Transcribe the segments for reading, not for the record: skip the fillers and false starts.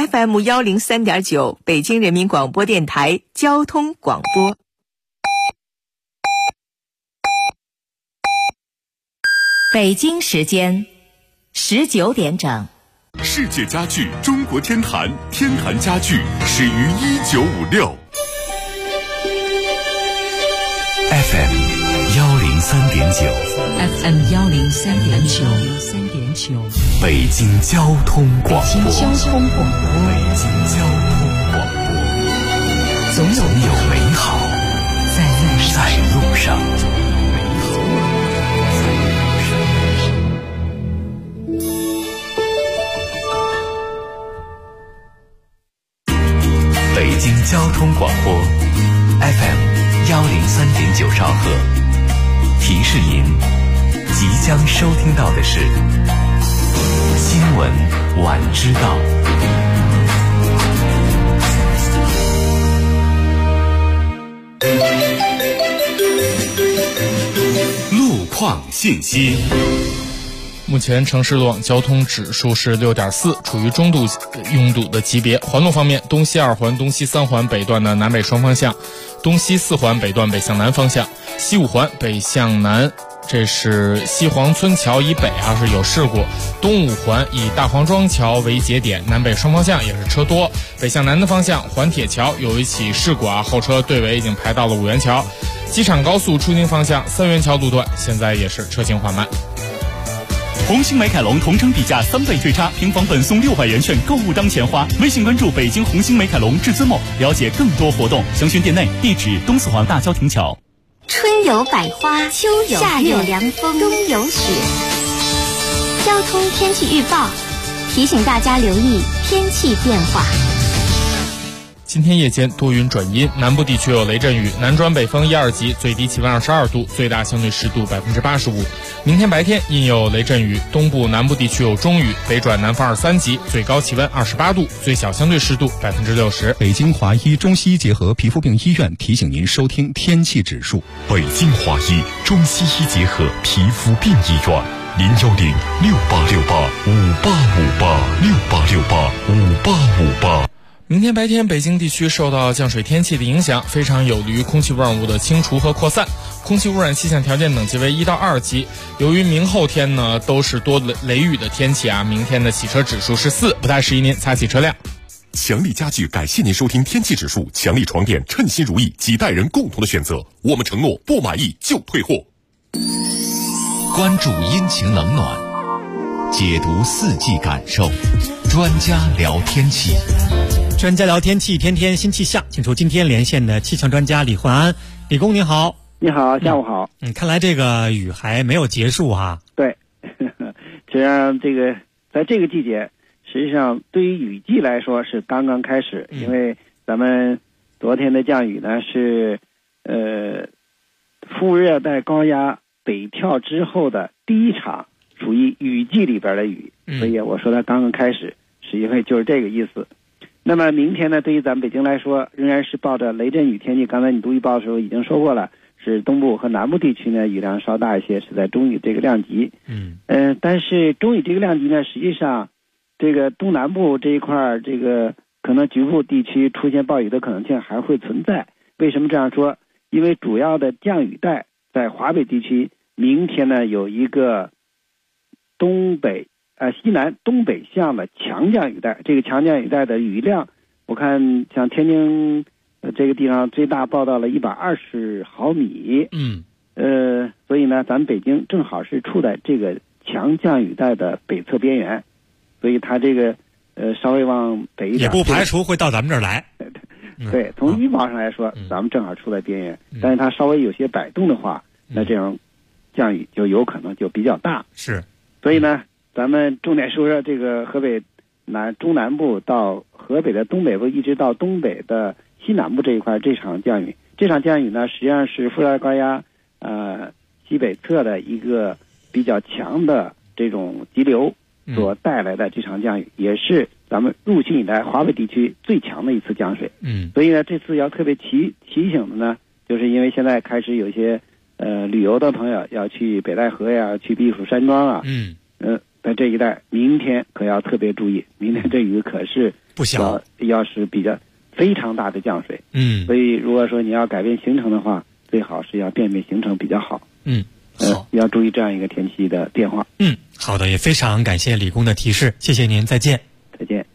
FM103.9，北京人民广播电台交通广播。北京时间19点整。 世界家具中国天坛，天坛家具始于1956。 FM 103.9， 北京交通广播。总有美好在路上。北京交通广播 FM 103.9兆赫，提示您即将收听到的是新闻晚知道。路况信息。 目前城市路网交通指数是6.4，处于中度拥堵的级别。环路方面，东西2环、东西3环北段的南北双方向，东西4环北段北向南方向，西5环北向南，这是西黄村桥以北是有事故。东5环以大黄庄桥为节点，南北双方向也是车多。北向南的方向，环铁桥有一起事故后车队尾已经排到了五元桥。机场高速出京方向3元桥路段现在也是车行缓慢。 红星美凯龙同城底价3倍退差，平房本送600元券，购物当钱花。微信关注北京红星美凯龙至尊梦，了解更多活动，详询店内。地址东四环大郊亭桥。 春有百花，秋有夏有凉风，冬有雪。交通天气预报提醒大家留意天气变化。 今天夜间多云转阴，南部地区有雷阵雨，南转北风1、2级，最低气温22度，最大相对湿度85%。明天白天阴有雷阵雨，东部南部地区有中雨，北转南风2、3级，最高气温28度，最小相对湿度60%。 北京华医中西医结合皮肤病医院提醒您收听天气指数。 北京华医中西医结合皮肤病医院，0106868586858 明天白天，北京地区受到降水天气的影响，非常有利于空气污染物的清除和扩散。空气污染气象条件等级为1到2级。由于明后天呢都是多雷雨的天气明天的洗车指数是4，不太适宜您擦洗车辆。 强力家具感谢您收听天气指数，强力床垫称心如意，几代人共同的选择。我们承诺不满意就退货。 关注阴晴冷暖，解读四季感受，专家聊天气。 专家聊天气，天天新气象，请出今天连线的气象专家李焕安。李工您好。 你好，下午好。 看来这个雨还没有结束对，实际上在这个季节，实际上对于雨季来说是刚刚开始，因为咱们昨天的降雨呢是副热带高压北跳之后的第一场属于雨季里边的雨，所以我说它刚刚开始，是因为就是这个意思。那么明天呢，对于咱们北京来说，仍然是抱着雷阵雨天气。刚才你读预报的时候已经说过了，是东部和南部地区呢雨量稍大一些，是在中雨这个量级。但是中雨这个量级呢，实际上这个东南部这一块这个可能局部地区出现暴雨的可能性还会存在。为什么这样说？因为主要的降雨带在华北地区，明天呢有一个西南东北向的强降雨带，这个强降雨带的雨量，我看像天津这个地方最大报到了120毫米。所以呢，咱们北京正好是处在这个强降雨带的北侧边缘，所以它这个稍微往北一点， 也不排除会到咱们这儿来。 对，从预报上来说，咱们正好处在边缘，但是它稍微有些摆动的话，那这样降雨就有可能就比较大。 是， 所以呢，咱们重点说说这个河北中南部到河北的东北部，一直到东北的西南部这一块，这场降雨呢，实际上是副热带高压西北侧的一个比较强的这种急流所带来的这场降雨，也是咱们入汛以来华北地区最强的一次降水。所以呢，这次要特别提醒的呢，就是因为现在开始有一些旅游的朋友要去北戴河呀，去避暑山庄在这一带，明天可要特别注意，明天这雨可是不小， 要是比较非常大的降水。所以如果说你要改变行程的话，最好是要便行程比较好。 好， 要注意这样一个天气的变化。 好的，也非常感谢李工的提示，谢谢您，再见。 再见。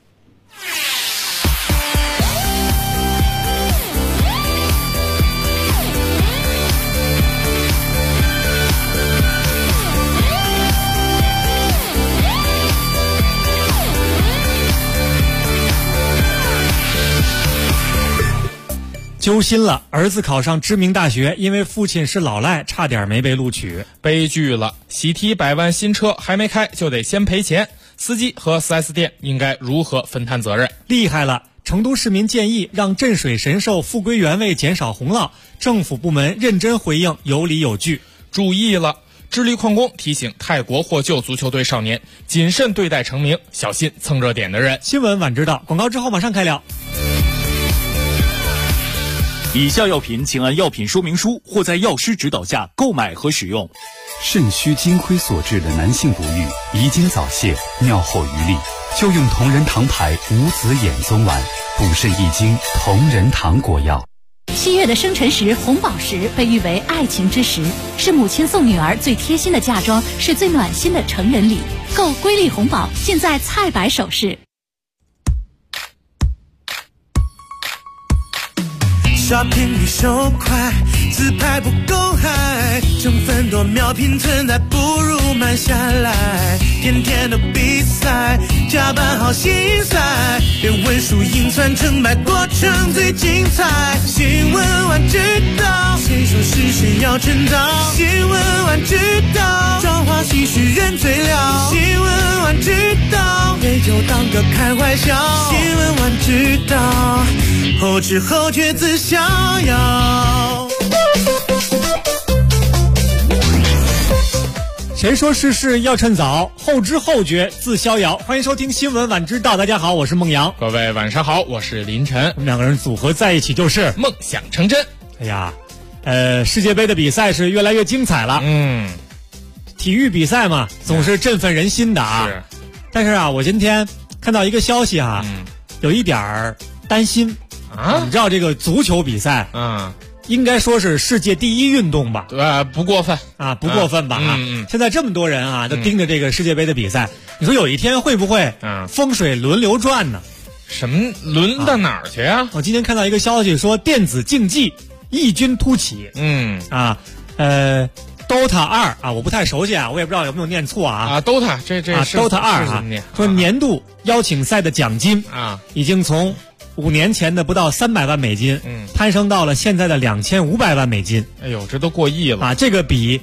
揪心了，儿子考上知名大学，因为父亲是老赖，差点没被录取。 悲剧了，喜提100万新车还没开就得先赔钱，司机和 4S 店应该如何分摊责任？ 厉害了，成都市民建议让镇水神兽复归原位，减少洪涝，政府部门认真回应，有理有据。 注意了，智利矿工提醒泰国获救足球队少年谨慎对待成名，小心蹭热点的人。 新闻晚知道，广告之后马上开聊。 以下药品请按药品说明书或在药师指导下购买和使用。 肾虚金亏所致的男性不育、遗精早泄、尿后余力，就用同仁堂牌无籽眼松丸，补肾益精同仁堂果药。 7月的生辰石红宝石被誉为爱情之石，是母亲送女儿最贴心的嫁妆，是最暖心的成人礼。购瑰丽红宝，现在菜百首饰。 shopping 比手快，自拍不够嗨，成分多秒拼存在，不如慢下来。天天的比赛，加班好心塞，别问输赢算成败，过程最精彩。新闻晚知道，谁说是谁要趁早？新闻晚知道，朝花夕拾人最了。新闻晚知道，杯酒当歌开怀笑。新闻晚知道，后知后觉自逍遥。 谁说事事要趁早？后知后觉自逍遥。欢迎收听新闻晚知道，大家好，我是孟阳。 各位晚上好，我是林晨。 我们两个人组合在一起就是梦想成真。 哎呀，世界杯的比赛是越来越精彩了。体育比赛嘛，总是振奋人心的啊。 是。 但是啊，我今天看到一个消息啊，有一点儿担心啊。你知道这个足球比赛应该说是世界第一运动吧？ 不过分啊，不过分吧？现在这么多人啊，都盯着这个世界杯的比赛，你说有一天会不会风水轮流转呢？ 什么轮到哪儿去啊？ 我今天看到一个消息说，电子竞技异军突起。DOTA 2啊，我不太熟悉啊，我也不知道有没有念错啊。 DOTA 这是 DOTA 2啊，说年度邀请赛的奖金已经从5年前的不到300万美金，攀升到了现在的2500万美金。 哎呦，这都过亿了啊！这个比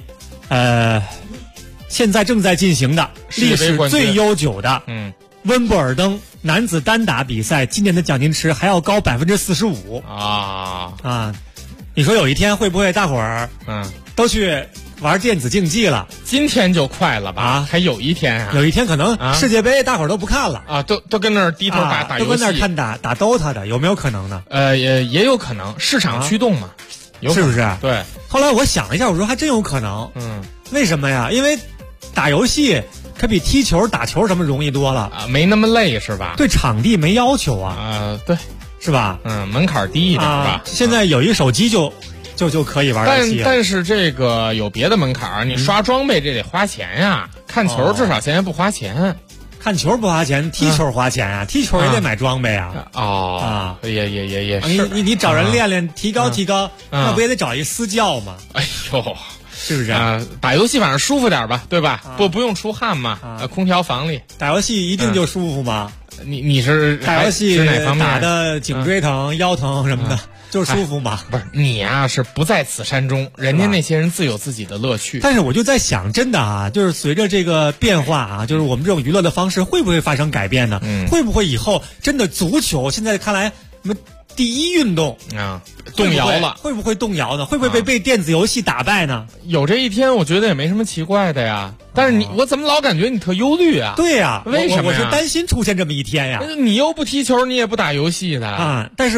现在正在进行的历史最悠久的温布尔登男子单打比赛今年的奖金池还要高45%啊！你说有一天会不会大伙儿都去玩电子竞技了？ 今天就快了吧？还有一天啊？ 有一天可能世界杯大伙儿都不看了啊，都跟那儿低头打游戏， 都跟那儿看打 DOTA 的，有没有可能呢？ 也有可能，市场驱动嘛， 是不是？ 对。 后来我想了一下，我说还真有可能。为什么呀？因为打游戏可比踢球、打球什么容易多了啊，没那么累是吧？ 对场地没要求啊。 对， 是吧？ 门槛低一点吧。 现在有一手机就可以玩游戏。 但是这个有别的门槛，你刷装备这得花钱呀。看球至少现在不花钱。 看球不花钱，踢球花钱啊！踢球也得买装备啊！ 也是。 你找人练练，提高，那不也得找一私教吗？ 哎呦， 是不是啊？ 打游戏反正舒服点吧，对吧？不用出汗嘛，空调房里打游戏一定就舒服吗？ 你是打游戏哪方面打的颈椎疼、腰疼什么的？就舒服嘛？ 不是你呀，是不在此山中，人家那些人自有自己的乐趣。 但是我就在想，真的啊，就是随着这个变化啊，就是我们这种娱乐的方式会不会发生改变呢？会不会以后真的足球现在看来什么第一运动动摇了？ 会不会动摇呢？会不会被电子游戏打败呢？ 有这一天，我觉得也没什么奇怪的呀。但是我怎么老感觉你特忧虑啊？ 对呀， 为什么我是担心出现这么一天呀。 你又不踢球，你也不打游戏的啊，但是。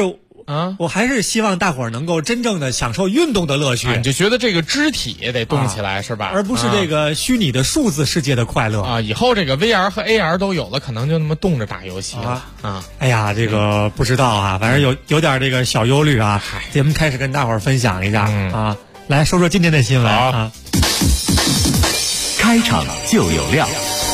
啊，我还是希望大伙儿能够真正的享受运动的乐趣。 你就觉得这个肢体也得动起来，是吧？ 而不是这个虚拟的数字世界的快乐啊！以后这个 VR 和 AR 都有了，可能就那么动着打游戏了啊！ 哎呀，这个不知道啊，反正有点这个小忧虑啊。节目开始跟大伙儿分享一下啊，来说说今天的新闻啊。 开场就有料。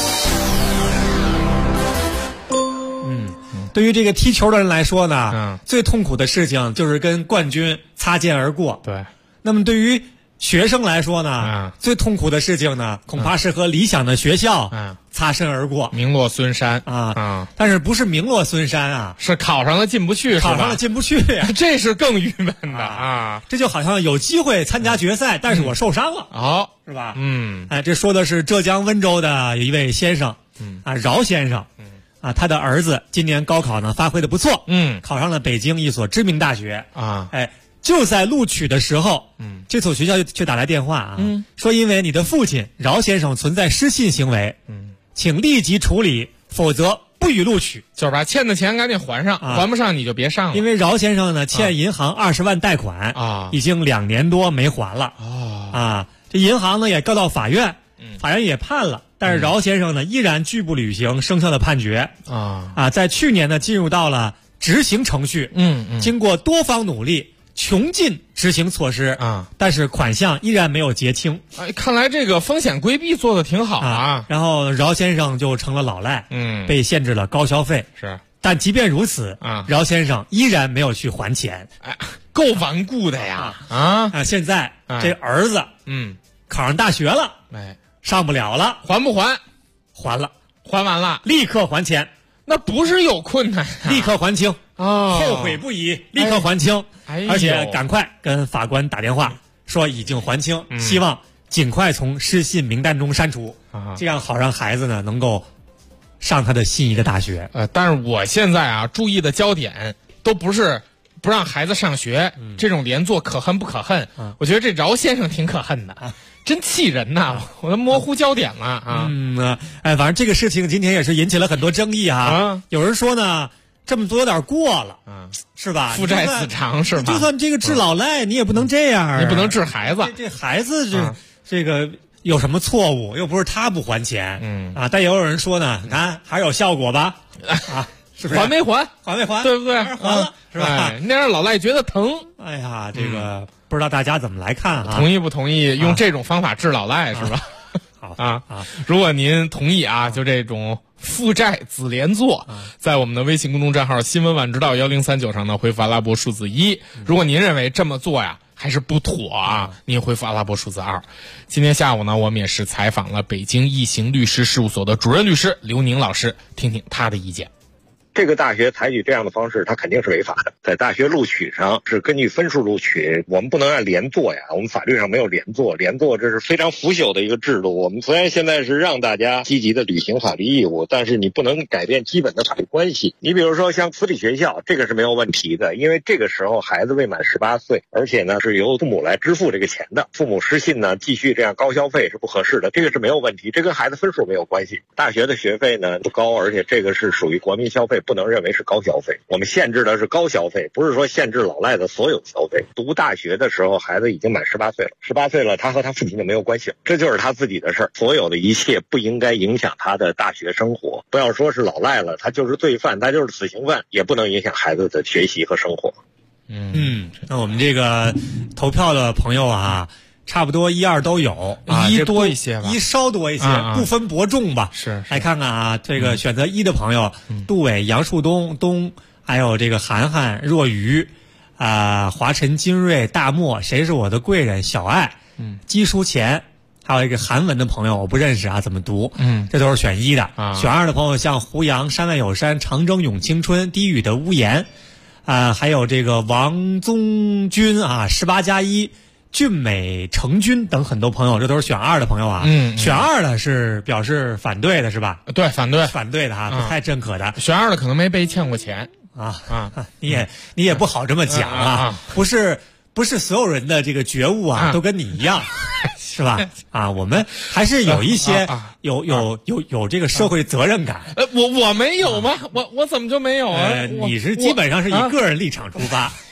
对于这个踢球的人来说呢，最痛苦的事情就是跟冠军擦肩而过。 对。 那么对于学生来说呢，最痛苦的事情呢，恐怕是和理想的学校擦身而过， 名落孙山啊！但是不是名落孙山啊？ 是考上了进不去， 考上了进不去呀， 这是更郁闷的啊！ 这就好像有机会参加决赛，但是我受伤了，是吧？哎，这说的是浙江温州的有一位先生，饶先生。他的儿子今年高考呢发挥的不错，考上了北京一所知名大学啊，哎，就在录取的时候，这所学校却打来电话啊，说因为你的父亲饶先生存在失信行为，请立即处理，否则不予录取。 就是把欠的钱赶紧还上，还不上你就别上了。 因为饶先生呢欠银行20万贷款啊，已经2年多没还了啊，这银行呢也告到法院，法院也判了。但是饶先生呢，依然拒不履行生效的判决在去年呢，进入到了执行程序。经过多方努力，穷尽执行措施但是款项依然没有结清。 看来这个风险规避做得挺好啊。 然后饶先生就成了老赖，被限制了高消费。 是， 但即便如此饶先生依然没有去还钱。 够顽固的呀！ 现在这儿子考上大学了，上不了了， 还不还？ 还了， 还完了， 立刻还钱。 那不是有困难立刻还清后悔不已，立刻还清。而且赶快跟法官打电话说已经还清，希望尽快从失信名单中删除，这样好让孩子呢能够上他的心仪的大学。 但是我现在注意的焦点都不是不让孩子上学，这种连坐可恨不可恨？我觉得这饶先生挺可恨的。真气人呐！我都模糊焦点了啊！ 反正这个事情今天也是引起了很多争议有人说呢，这么做有点过了是吧？ 父债子偿是吧？ 就算这个治老赖，你也不能这样， 你不能治孩子。 这孩子这个有什么错误？又不是他不还钱但也有人说呢，你看还是有效果吧？是不是？ 还没还？ 还没还？ 对不对？ 还了是吧？ 那让老赖觉得疼。 哎呀，这个。不知道大家怎么来看同意不同意用这种方法治老赖是吧？ 好如果您同意就这种负债子连坐，在我们的微信公众账号新闻晚知道1039上呢回复阿拉伯数字1。如果您认为这么做还是不妥您回复阿拉伯数字2。今天下午呢，我们也是采访了北京易行律师事务所的主任律师刘宁老师，听听他的意见。 这个大学采取这样的方式，它肯定是违法的。在大学录取上是根据分数录取，我们不能按连坐我们法律上没有连坐，连坐这是非常腐朽的一个制度。我们虽然现在是让大家积极的履行法律义务，但是你不能改变基本的法律关系。你比如说像私立学校，这个是没有问题的，因为这个时候孩子未满18岁，而且呢是由父母来支付这个钱的，父母失信呢继续这样高消费是不合适的，这个是没有问题，这跟孩子分数没有关系。大学的学费呢不高，而且这个是属于国民消费，不能认为是高消费。我们限制的是高消费，不是说限制老赖的所有消费。读大学的时候孩子已经满18岁了，18岁了他和他父亲就没有关系了，这就是他自己的事儿，所有的一切不应该影响他的大学生活。不要说是老赖了，他就是罪犯，他就是死刑犯，也不能影响孩子的学习和生活。 那我们这个投票的朋友差不多1、2都有 1多一些吧， 一稍多一些，不分伯仲吧。 是来看看这个选择1的朋友，杜伟、杨树东，还有这个涵涵、若愚，华晨、金瑞、大漠，谁是我的贵人？小爱，姬书前，还有一个韩文的朋友，我不认识怎么读？这都是选1的。选2的朋友像胡杨、山外有山、长征咏青春、低语的屋檐，还有这个王宗军18+1。俊美成军等很多朋友，这都是选2的朋友选2的是表示反对的是吧？ 对，反对的不太认可的。 选2的可能没被欠过钱你也不好这么讲不是所有人的这个觉悟都跟你一样是吧？我们还是有一些有这个社会责任感。 我没有吗？我怎么就没有你是基本上是以个人立场出发。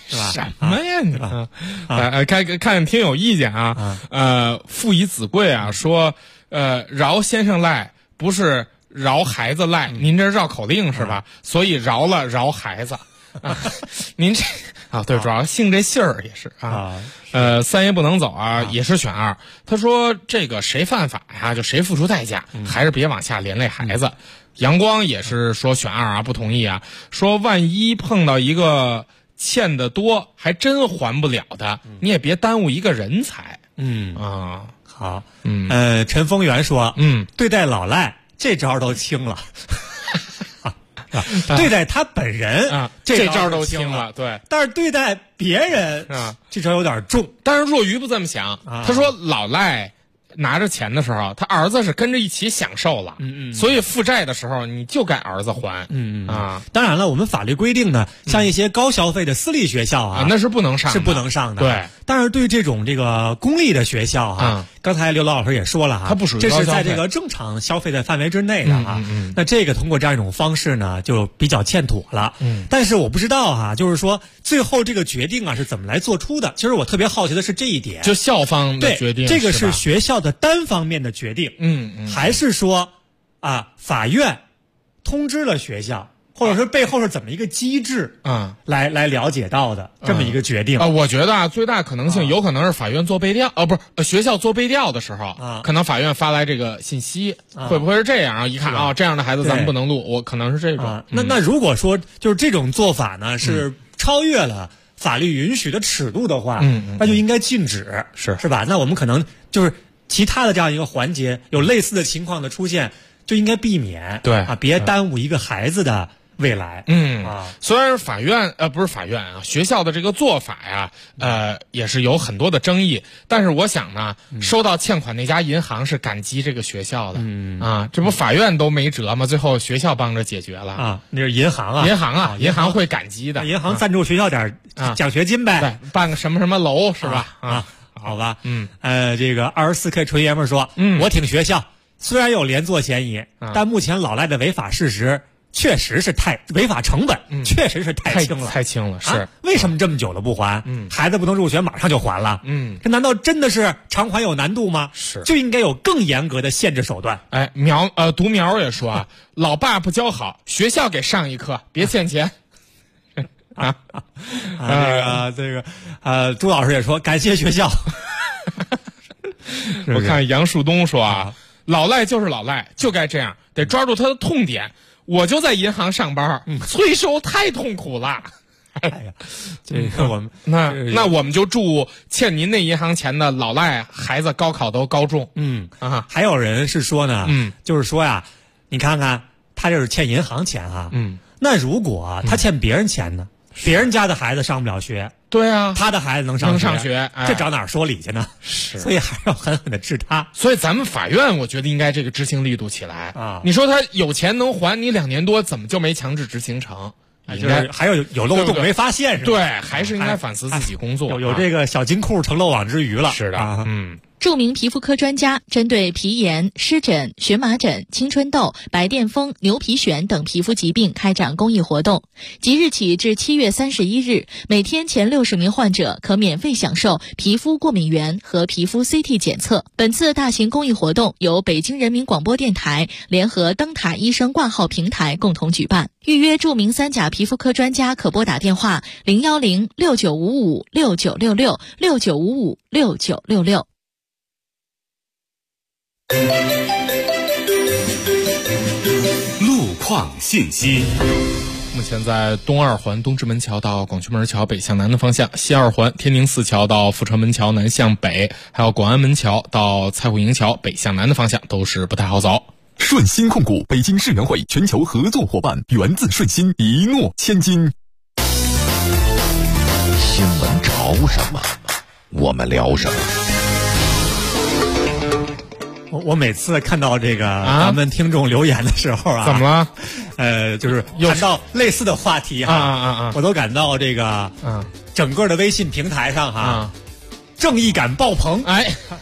是吧？ 什么呀你看听友意见啊，父以子贵啊，说饶先生赖不是饶孩子赖，您这绕口令是吧？所以饶了饶孩子啊，您这对，主要姓这姓儿也是啊。三爷不能走啊，也是选2。他说这个谁犯法呀，就谁付出代价，还是别往下连累孩子。阳光也是说选2啊，不同意啊，说万一碰到一个欠的多还真还不了的，你也别耽误一个人才。 好，陈丰源说，对待老赖这招都轻了。对待他本人这招都轻了，对。 但是对待别人这招有点重。 但是若愚不这么想，他说老赖拿着钱的时候，他儿子是跟着一起享受了，所以负债的时候你就该儿子还， 当然了，我们法律规定呢，像一些高消费的私立学校那是不能上的， 对。但是对这种公立的学校刚才刘老师也说了它不属于这是在这个正常消费的范围之内的那这个通过这样一种方式呢，就比较欠妥了。但是我不知道就是说最后这个决定是怎么来做出的。其实我特别好奇的是这一点， 就校方的决定， 这个是学校的单方面的决定，还是说法院通知了学校，或者是背后是怎么一个机制来了解到的这么一个决定我觉得最大可能性有可能是法院做背调不是学校做背调的时候可能法院发来这个信息会不会是这样一看这样的孩子咱们不能录，我可能是这种那如果说就是这种做法呢是超越了法律允许的尺度的话那就应该禁止，是吧？那我们可能就是其他的这样一个环节有类似的情况的出现就应该避免， 对别耽误一个孩子的未来。 虽然法院不是法院学校的这个做法呀也是有很多的争议，但是我想呢收到欠款那家银行是感激这个学校的这不法院都没辙吗？最后学校帮着解决了那是银行银行会感激的， 银行赞助学校点奖学金呗， 对，办个什么什么楼是吧？ 好吧，这个24K 纯爷们说我挺学校，虽然有连坐嫌疑但目前老赖的违法事实确实是违法成本确实是太轻了是为什么这么久了不还孩子不能入学马上就还了这难道真的是偿还有难度吗？ 是就应该有更严格的限制手段。 独苗也说老爸不教好，学校给上一课，别欠钱这个朱老师也说感谢学校我看杨树东说老赖就是老赖，就该这样，得抓住他的痛点。我就在银行上班催收太痛苦了这个我们那我们就祝欠您那银行钱的老赖孩子高考都高中还有人是说呢就是说你看看他就是欠银行钱那如果他欠别人钱呢别人家的孩子上不了学， 对他的孩子能上学， 这找哪儿说理去呢？ 是， 所以还要狠狠的治他。 所以咱们法院，我觉得应该这个执行力度起来你说他有钱能还你2年多，怎么就没强制执行成？ 就是还有漏洞没发现是吧？ 对，还是应该反思自己工作。 有这个小金库成漏网之鱼了。 是的， 著名皮肤科专家针对皮炎、湿疹、荨麻疹、青春痘、白癜风、牛皮癣等皮肤疾病开展公益活动。即日起至7月31日，每天前60名患者可免费享受皮肤过敏原和皮肤 CT 检测。本次大型公益活动由北京人民广播电台联合灯塔医生挂号平台共同举办。预约著名3甲皮肤科专家可拨打电话01069556966 69556966。 路况信息。 目前在东2环东直门桥到广渠门桥北向南的方向，西2环天宁寺桥到阜成门桥南向北，还有广安门桥到蔡户营桥北向南的方向都是不太好走。 顺心控股北京世园会全球合作伙伴，源自顺心，一诺千金。 新闻潮什么，我们聊什么。 我每次看到这个咱们听众留言的时候怎么了？ 就是谈到类似的话题我都感到这个整个的微信平台上正义感爆棚。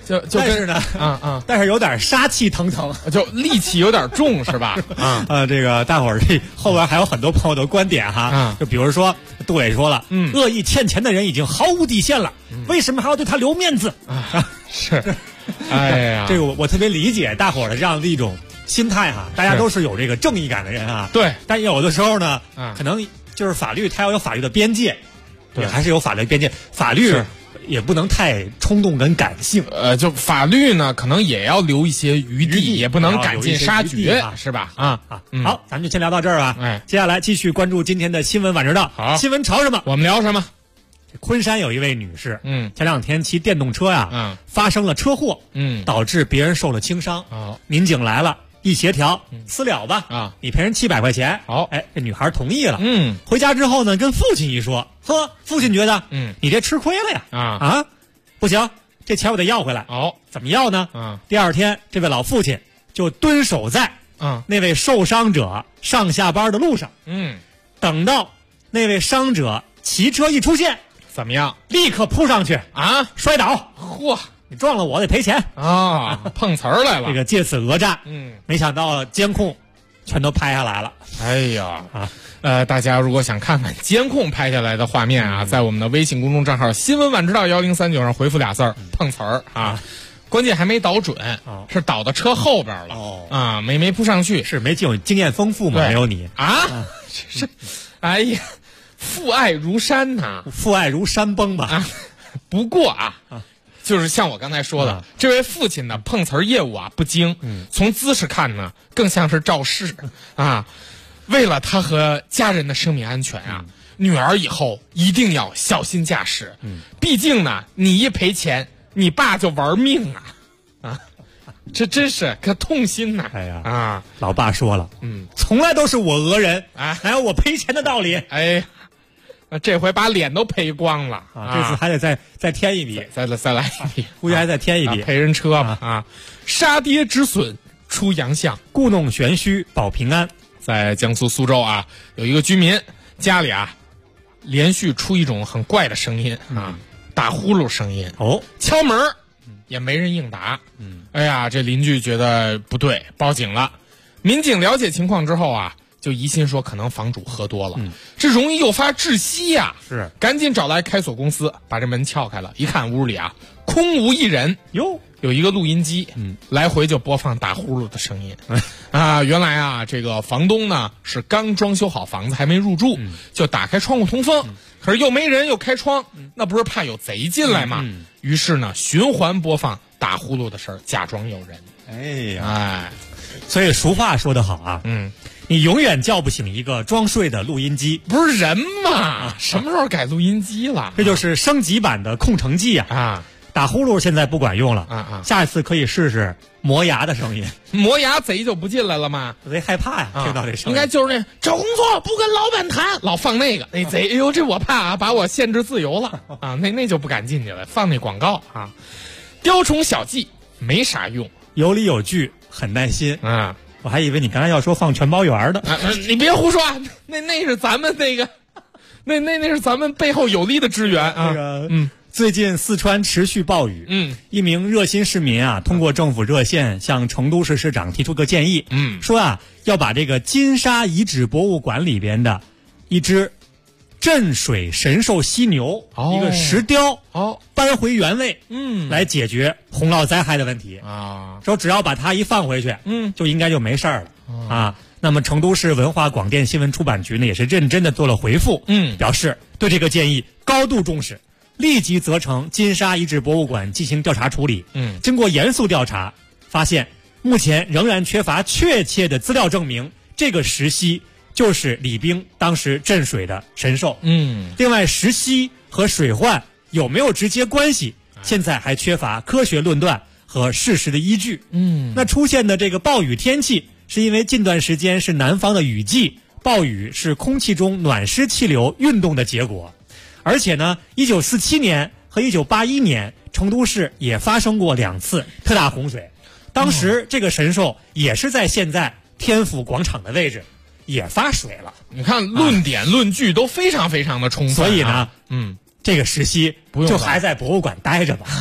但是呢，但是有点杀气腾腾， 就戾气有点重，是吧？ 这个大伙儿这后边还有很多朋友的观点哈，就比如说杜伟说了，恶意欠钱的人已经毫无底线了，为什么还要对他留面子是，哎呀， 这个我特别理解大伙儿的这样的一种心态哈，大家都是有这个正义感的人啊， 对， 但有的时候呢，可能就是法律它要有法律的边界，对，还是有法律边界，法律也不能太冲动跟感性， 就法律呢，可能也要留一些余地，也不能赶尽杀绝，是吧？ 好，咱们就先聊到这儿吧。接下来继续关注今天的新闻晚知道。 好， 新闻潮什么？ 我们聊什么？ 昆山有一位女士，前2天骑电动车呀，发生了车祸，导致别人受了轻伤。民警来了，一协调，私了吧，你赔人700块钱。 好， 这女孩同意了。回家之后呢，跟父亲一说，父亲觉得，你这吃亏了呀，不行，这钱我得要回来。怎么要呢？第2天，这位老父亲就蹲守在那位受伤者上下班的路上，等到那位伤者骑车一出现， 怎么样？ 立刻扑上去摔倒。 嚯！ 你撞了我得赔钱碰瓷儿来了。 这个借此讹诈，没想到监控全都拍下来了。 哎呀大家如果想看看监控拍下来的画面啊，在我们的微信公众账号新闻晚知道1039上回复俩字儿碰瓷儿关键还没倒准，是倒到车后边了没扑上去， 是没经验丰富吗？没有你是哎呀，父爱如山呐， 父爱如山崩吧不过就是像我刚才说的，这位父亲的碰瓷儿业务不精，从姿势看呢，更像是肇事为了他和家人的生命安全女儿以后一定要小心驾驶。毕竟呢，你一赔钱，你爸就玩命这真是可痛心呐！ 哎呀老爸说了，从来都是我讹人哪有我赔钱的道理？ 这回把脸都赔光了这次还得再添一笔， 再来一笔， 估计还再添一笔赔人车吧杀爹止损出洋相， 故弄玄虚保平安。 在江苏苏州有一个居民家里连续出一种很怪的声音打呼噜声音敲门也没人应答哎呀，这邻居觉得不对，报警了。民警了解情况之后就疑心说可能房主喝多了，这容易诱发窒息是赶紧找来开锁公司把这门撬开了，一看屋里空无一人，有一个录音机来回就播放打呼噜的声音原来这个房东呢是刚装修好房子还没入住，就打开窗户通风，可是又没人又开窗，那不是怕有贼进来吗？于是呢循环播放打呼噜的事儿，假装有人。 所以俗话说得好你永远叫不醒一个装睡的录音机。 不是人嘛什么时候改录音机了？ 这就是升级版的空城计打呼噜现在不管用了下一次可以试试磨牙的声音。 磨牙贼就不进来了吗？ 贼害怕听到这声音。 应该就是那找工作不跟老板谈，老放那个那贼，哎呦这我怕把我限制自由了那就不敢进去了，放那广告雕虫小技没啥用， 有理有据很担心我还以为你刚才要说放全包圆的你别胡说那是咱们那个那是咱们背后有力的支援最近四川持续暴雨一名热心市民通过政府热线向成都市市长提出个建议说要把这个金沙遗址博物馆里边的一只镇水神兽犀牛一个石雕搬回原位来解决洪涝灾害的问题说只要把它一放回去就应该就没事儿了那么成都市文化广电新闻出版局呢也是认真的做了回复表示对这个建议高度重视，立即责成金沙遗址博物馆进行调查处理经过严肃调查发现目前仍然缺乏确切的资料证明这个石犀就是李冰当时镇水的神兽另外石犀和水患有没有直接关系现在还缺乏科学论断和事实的依据那出现的这个暴雨天气是因为近段时间是南方的雨季，暴雨是空气中暖湿气流运动的结果，而且呢1947年和1981年成都市也发生过2次特大洪水，当时这个神兽也是在现在天府广场的位置也发水了。 你看论点论据都非常非常的充分所以呢这个石犀就还在博物馆待着吧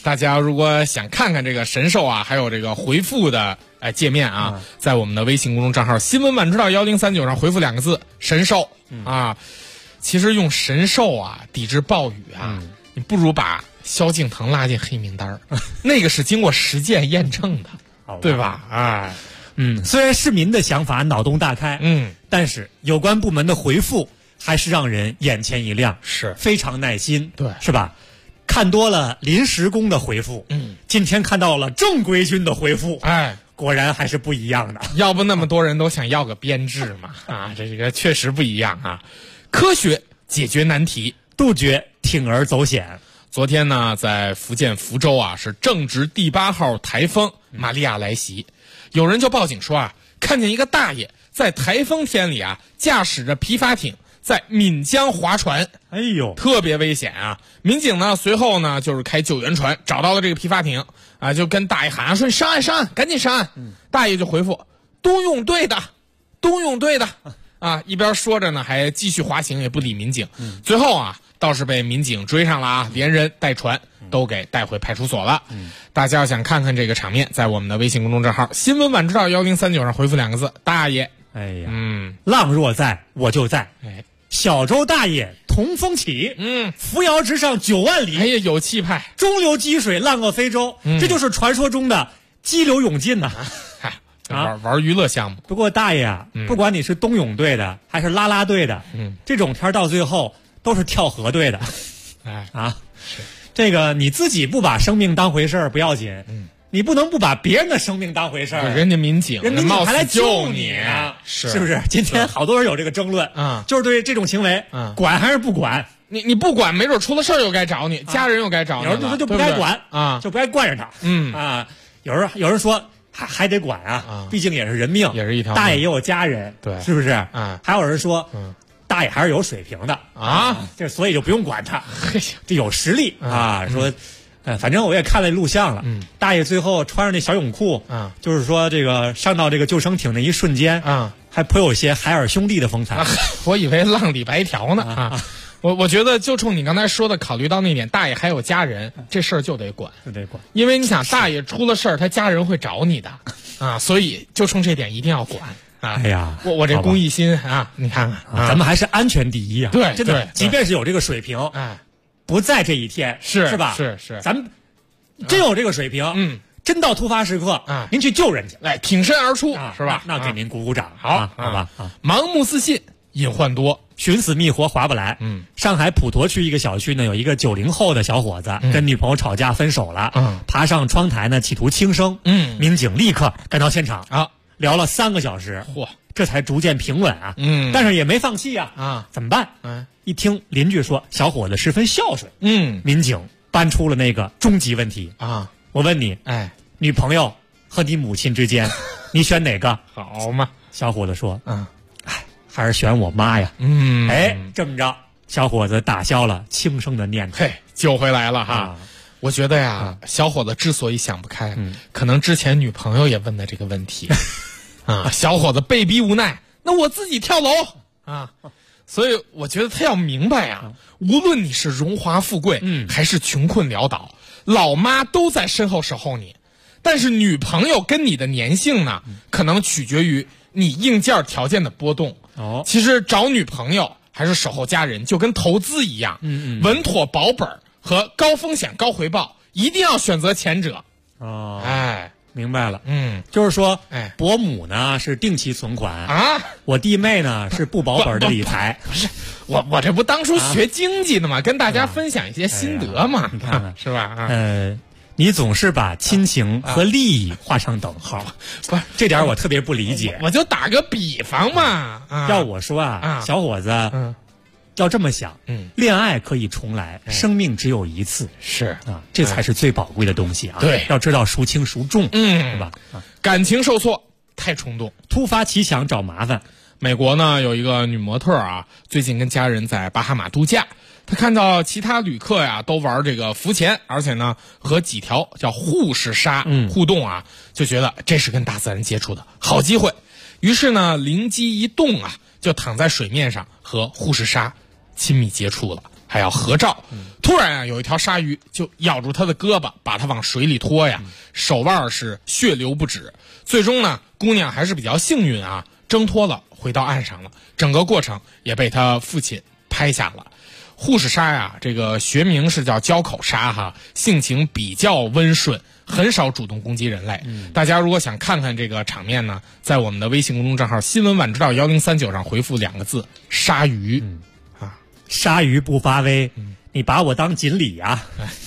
大家如果想看看这个神兽啊，还有这个回复的界面啊，在我们的微信公众账号新闻晚知道1039上回复2个字神兽啊。其实用神兽啊抵制暴雨啊，你不如把萧敬腾拉进黑名单那个是经过实践验证的，对吧？哎， 虽然市民的想法脑洞大开，但是有关部门的回复还是让人眼前一亮， 是非常耐心， 对， 是吧？看多了临时工的回复，今天看到了正规军的回复，果然还是不一样的。 要不那么多人都想要个编制嘛？啊，这个确实不一样啊。科学解决难题， 杜绝铤而走险。 昨天呢，在福建福州啊，是正值第8号台风玛利亚来袭，有人就报警说啊，看见一个大爷在台风天里啊，驾驶着皮筏艇在闽江划船， 哎呦， 特别危险啊！民警呢，随后呢就是开救援船找到了这个皮筏艇啊，就跟大爷喊说：“你上岸，上岸，赶紧上岸！”大爷就回复：“东涌队的，东涌队的。”啊，一边说着呢，还继续滑行，也不理民警。最后啊，倒是被民警追上了啊，连人带船都给带回派出所了。大家要想看看这个场面，在我们的微信公众账号新闻晚知道1039上回复2个字大爷。 哎呀，浪若在我就在，小舟大爷同风起，扶摇直上9万里， 哎呀，有气派， 中流击水浪过非洲，这就是传说中的激流勇进呐。 玩娱乐项目。 不过大爷啊，不管你是冬泳队的还是啦啦队的，这种天到最后都是跳河队的。这个你自己不把生命当回事儿不要紧，你不能不把别人的生命当回事儿。 人家民警还来救你啊，是不是？今天好多人有这个争论，就是对这种行为，管还是不管？ 你不管，没准出了事儿又该找你，家人又该找你。 有人就说就不该管啊，就不该惯着他。有人说。还得管啊，毕竟也是人命， 也是一条。 大爷也有家人， 对， 是不是？还有人说，大爷还是有水平的啊， 这所以就不用管他，这有实力啊。说，反正我也看了录像了，大爷最后穿上那小泳裤，就是说这个上到这个救生艇的一瞬间，还颇有些海尔兄弟的风采。 我以为浪里白条呢啊。我觉得就冲你刚才说的，考虑到那点，大爷还有家人，这事儿就得管，因为你想，大爷出了事儿，他家人会找你的啊，所以就冲这点一定要管啊。 哎呀， 我这公益心啊，你看看， 咱们还是安全第一啊。 对， 真的，即便是有这个水平，不在这一天，是吧？ 是， 咱们真有这个水平，真到突发时刻您去救人家， 挺身而出，是吧？ 那给您鼓鼓掌， 好吧？ 盲目自信，隐患多。 寻死觅活划不来。上海普陀区一个小区呢，有一个90后的小伙子跟女朋友吵架分手了，爬上窗台呢企图轻生。民警立刻赶到现场聊了3个小时，这才逐渐平稳啊。但是也没放弃啊。怎么办？一听邻居说小伙子十分孝顺，民警搬出了那个终极问题啊。我问你，女朋友和你母亲之间，你选哪个？ 好嘛。 小伙子说，还是选我妈呀。这么着，小伙子打消了轻生的念头， 救回来了哈。我觉得呀，小伙子之所以想不开，可能之前女朋友也问的这个问题啊。小伙子被逼无奈，那我自己跳楼啊。所以我觉得他要明白呀，无论你是荣华富贵，还是穷困潦倒，老妈都在身后守候你。但是女朋友跟你的粘性呢，可能取决于你硬件条件的波动。其实找女朋友还是守候家人，就跟投资一样，稳妥保本和高风险高回报，一定要选择前者。 明白了。就是说，伯母呢是定期存款啊，我弟妹呢是不保本的理财。 不是，我这不当初学经济的嘛，跟大家分享一些心得嘛， 你看看是吧？ 你总是把亲情和利益画上等号， 不是这点我特别不理解。 我就打个比方嘛， 要我说小伙子，要这么想，恋爱可以重来，生命只有一次， 是啊，这才是最宝贵的东西啊。 对， 要知道孰轻孰重，是吧？ 感情受挫太冲动， 突发奇想找麻烦。 美国呢有一个女模特啊，最近跟家人在巴哈马度假。他看到其他旅客呀都玩这个浮潜，而且呢和几条叫护士鲨互动啊，就觉得这是跟大自然接触的好机会。于是呢灵机一动啊，就躺在水面上和护士鲨亲密接触了。 还要合照。突然啊，有一条鲨鱼就咬住他的胳膊，把他往水里拖呀，手腕是血流不止。最终呢，姑娘还是比较幸运啊，挣脱了，回到岸上了。整个过程也被他父亲拍下了。护士鲨呀，这个学名是叫交口鲨哈，性情比较温顺，很少主动攻击人类。大家如果想看看这个场面呢，在我们的微信公众账号新闻晚知道1039上回复2个字鲨鱼。 鲨鱼不发威，你把我当锦鲤呀？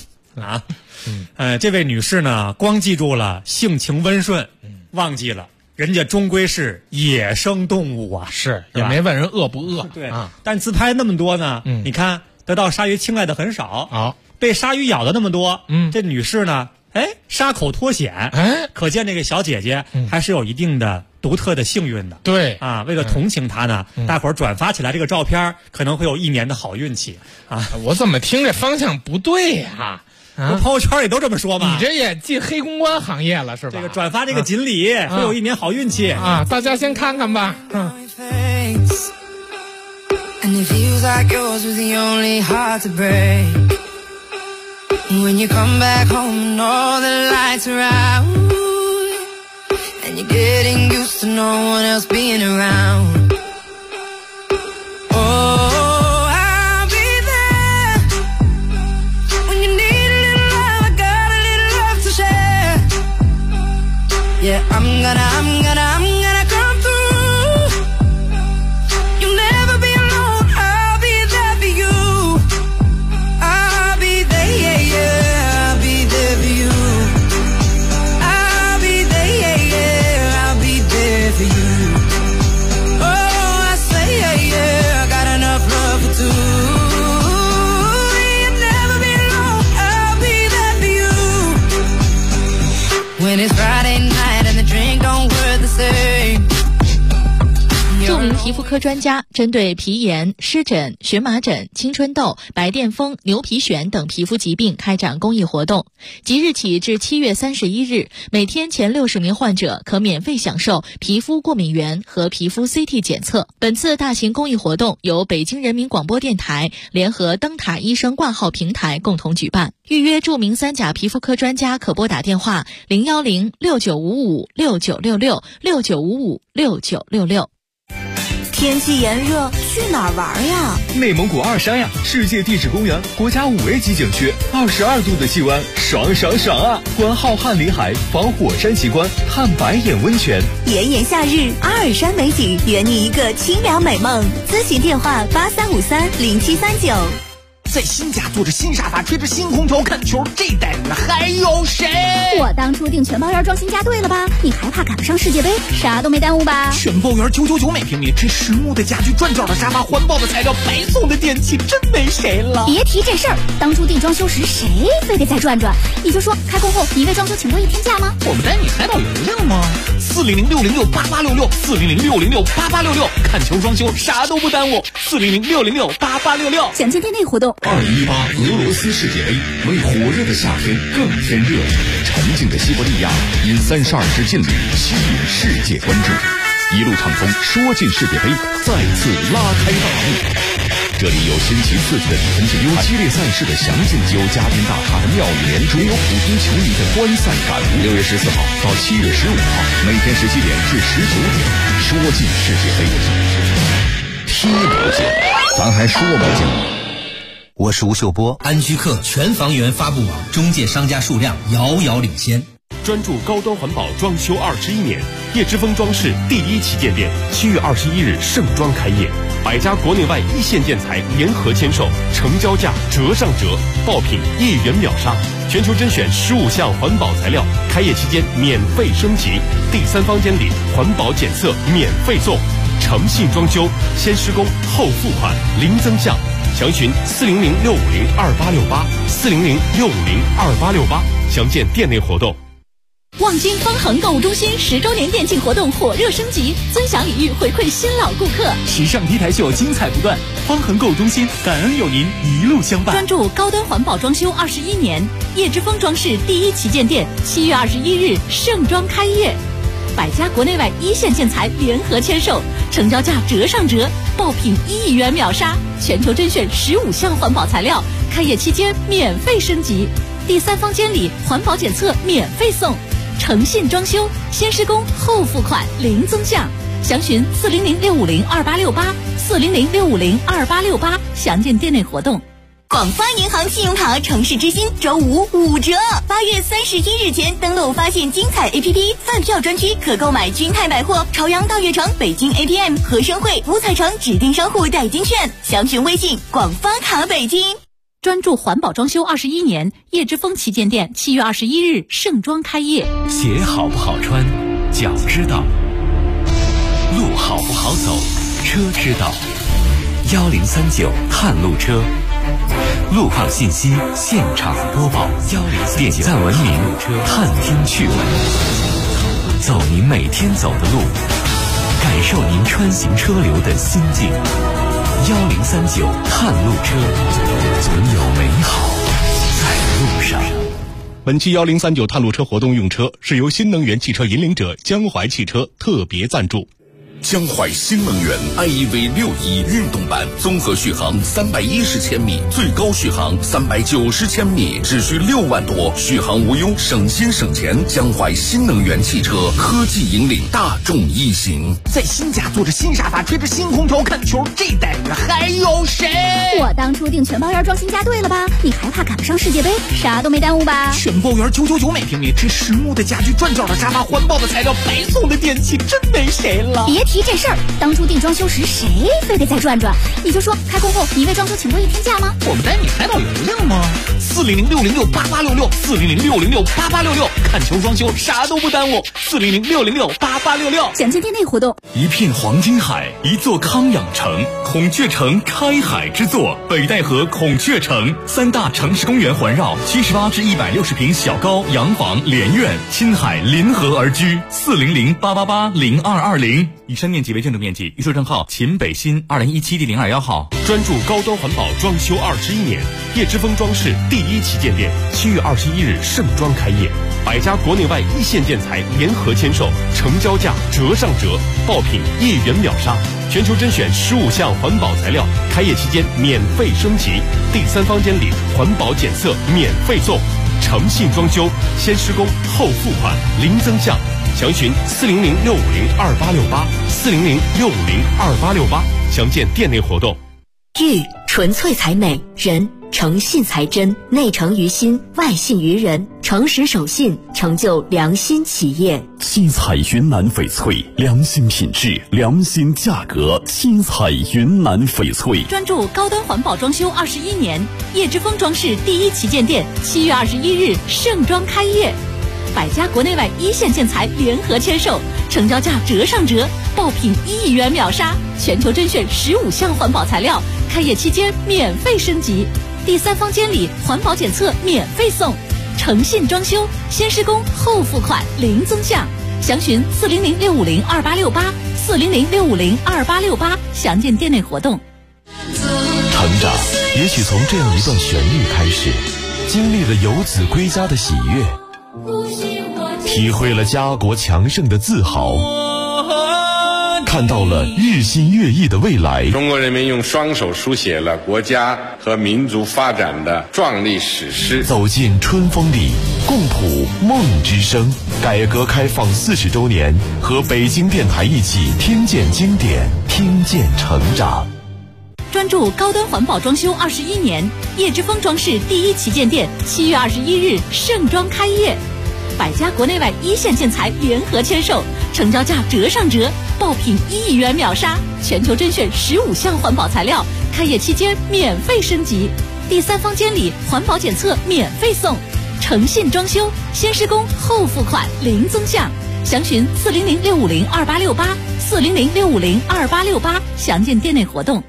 这位女士呢，光记住了性情温顺，忘记了人家终归是野生动物啊， 是也没问人饿不饿。 对啊，但自拍那么多呢，你看得到鲨鱼青睐的很少，被鲨鱼咬的那么多，这女士呢，杀口脱险，可见这个小姐姐还是有一定的独特的幸运的。 对啊，为了同情她呢，大伙儿转发起来这个照片，可能会有1年的好运气啊。 我怎么听这方向不对呀？ 朋友圈里都这么说吧。 你这也进黑公关行业了是吧？ 这个转发这个锦鲤会有1年好运气啊！大家先看看吧。 And it feels like yours was the only heart to break. When you come back home and all the lights are out, and you're getting used to no one else being around. Oh, I'll be there when you need a little love. I got a little love to share. Yeah, I'm gonna come through. You'll never be alone. I'll be there for you. I'll be there, yeah, yeah. I'll be there for you. I'll be there, yeah, yeah. I'll be there for you. Oh, I say, yeah, yeah. I got enough love for two. You'll never be alone. I'll be there for you. When it's Friday night and the drink don't work the same. 著名皮肤科专家针对皮炎、湿疹、荨麻疹、青春痘、白癜风、牛皮癣等皮肤疾病开展公益活动。即日起至7月31日，每天前60名患者可免费享受皮肤过敏原和皮肤 CT 检测。本次大型公益活动由北京人民广播电台联合灯塔医生挂号平台共同举办。预约著名3甲皮肤科专家可拨打电话0106955696669556966。 天气炎热，去哪儿玩呀？ 内蒙古二山呀，世界地质公园国家5A 级景区，22度的气温，爽爽爽啊！观浩瀚林海，访火山奇观，探白眼温泉。 炎炎夏日，阿尔山美景，圆你一个清凉美梦。咨询电话83530739。 在新家坐着新沙发，吹着新空调看球，这代人还有谁？ 我当初订全包园装新家对了吧？你还怕赶不上世界杯？啥都没耽误吧？ 全包园999每平米，这实木的家具，转角的沙发，环保的材料，白送的电器，真没谁了。 别提这事儿，当初订装修时谁非得再转转？你就说开工后你为装修请过1天假吗？ 我们带你海岛游游吗？400-606-8866，400-606-8866，看球装修啥都不耽误，400-606-8866。 详见店内活动。 2018俄罗斯世界杯为火热的夏天更添热情。沉静的西伯利亚因32支劲旅吸引世界关注，一路畅通，说进世界杯再次拉开大幕。这里有新奇刺激的比分解，有激烈赛事的详尽，有嘉宾大咖的妙语连珠，也有普通球迷的观赛感悟。6月14号到7月15号，每天17点至19点，说进世界杯，踢不进，咱还说不进。 我是吴秀波。 安居客全房源发布网中介商家数量遥遥领先。 专注高端环保装修21年，叶之峰装饰第1旗舰店7月21日盛装开业，100家国内外一线建材联合签售，成交价折上折，爆品1元秒杀，全球甄选15项环保材料，开业期间免费升级，第3方监理，环保检测免费送，诚信装修，先施工后付款，零增项。详询400-650-2868，400-650-2868，详见店内活动。 望京方恒购物中心10周年店庆活动火热升级，尊享礼遇回馈新老顾客， 时尚 T 台秀精彩不断。方恒购物中心感恩有您一路相伴， 专注高端环保装修21年，叶之峰装饰第1旗舰店7月21日盛装开业，100 百家国内外一线建材联合签售，成交价折上折，爆品1亿元秒杀，全球甄选15项环保材料，开业期间免费升级，第3方监理环保检测免费送，诚信装修，先施工后付款零增项，详询400-650-2868，400-650-2868，详见店内活动。 广发银行信用卡城市之星周5 5折，8月31日前登录发现精彩 APP 饭票专区，可购买君泰百货、朝阳大悦城、北京 APM、和生汇、五彩城指定商户代金券，详询微信广发卡北京。 专注环保装修21年，叶之峰旗舰店7月21日盛装开业。 鞋好不好穿，脚知道；路好不好走，车知道。1039探路车，路况信息现场播报，点赞文明，探听趣闻，走您每天走的路，感受您穿行车流的心境。1039探路车，总有美好在路上。 本期1039探路车活动用车是由新能源汽车引领者江淮汽车特别赞助。 江淮新能源 iEV 61运动版，综合续航310千米，最高续航390千米，只需6万多，续航无忧，省心省钱。江淮新能源汽车科技引领大众一行， 在新家坐着新沙发，吹着新空调看球，这待遇还有谁？ 我当初订全包园装新家对了吧？你还怕赶不上世界杯？啥都没耽误吧？ 全包园999每平米，这实木的家具，转角的沙发，环保的材料，白送的电器，真没谁了。 别提这事儿，当初订装修时谁非得再转转？你就说开工后你为装修请过1天假吗？ 我们带你海岛邮令吗？400-606-8866，400-606-8866，看球装修啥都不耽误，400-606-8866。 详见店内活动。 一片黄金海，一座康养城，孔雀城开海之作，北戴河孔雀城，3大城市公园环绕，78至160平小高洋房连院，亲海临河而居，400-888-0220。以上面积为建筑面积，预售证号秦北新2017第021号。 专注高端环保装修21年，叶之峰装饰第1旗舰店7月21日盛装开业，100家国内外一线建材联合签售，成交价折上折，爆品1亿元秒杀，全球甄选15项环保材料，开业期间免费升级，第3方监理环保检测免费送，诚信装修，先施工后付款零增项，详询400-650-2868，400-650-2868，详见店内活动。 玉纯粹才美，人诚信才真，内诚于心，外信于人，诚实守信，成就良心企业。 七彩云南翡翠，良心品质，良心价格。七彩云南翡翠， 专注高端环保装修21年，叶之峰装饰第1旗舰店7月21日盛装开业，100家国内外一线建材联合签售，成交价折上折，爆品1亿元秒杀，全球甄选15项环保材料，开业期间免费升级，第3方监理环保检测免费送，诚信装修，先施工后付款零增项，详询400-650-2868，400-650-2868，详见店内活动。 成长也许从这样一段旋律开始，经历了游子归家的喜悦，体会了家国强盛的自豪，看到了日新月异的未来。 中国人民用双手书写了国家和民族发展的壮丽史诗。 走进春风里，共谱梦之声。改革开放40周年，和北京电台一起听见经典，听见成长。 专注高端环保装修21年，叶之峰装饰第1旗舰店7月21日盛装开业，100家国内外一线建材联合签售，成交价折上折，爆品1亿元秒杀，全球甄选15项环保材料，开业期间免费升级，第3方监理环保检测免费送，诚信装修，先施工后付款零增项，详询400-650-2868，400-650-2868，详见店内活动。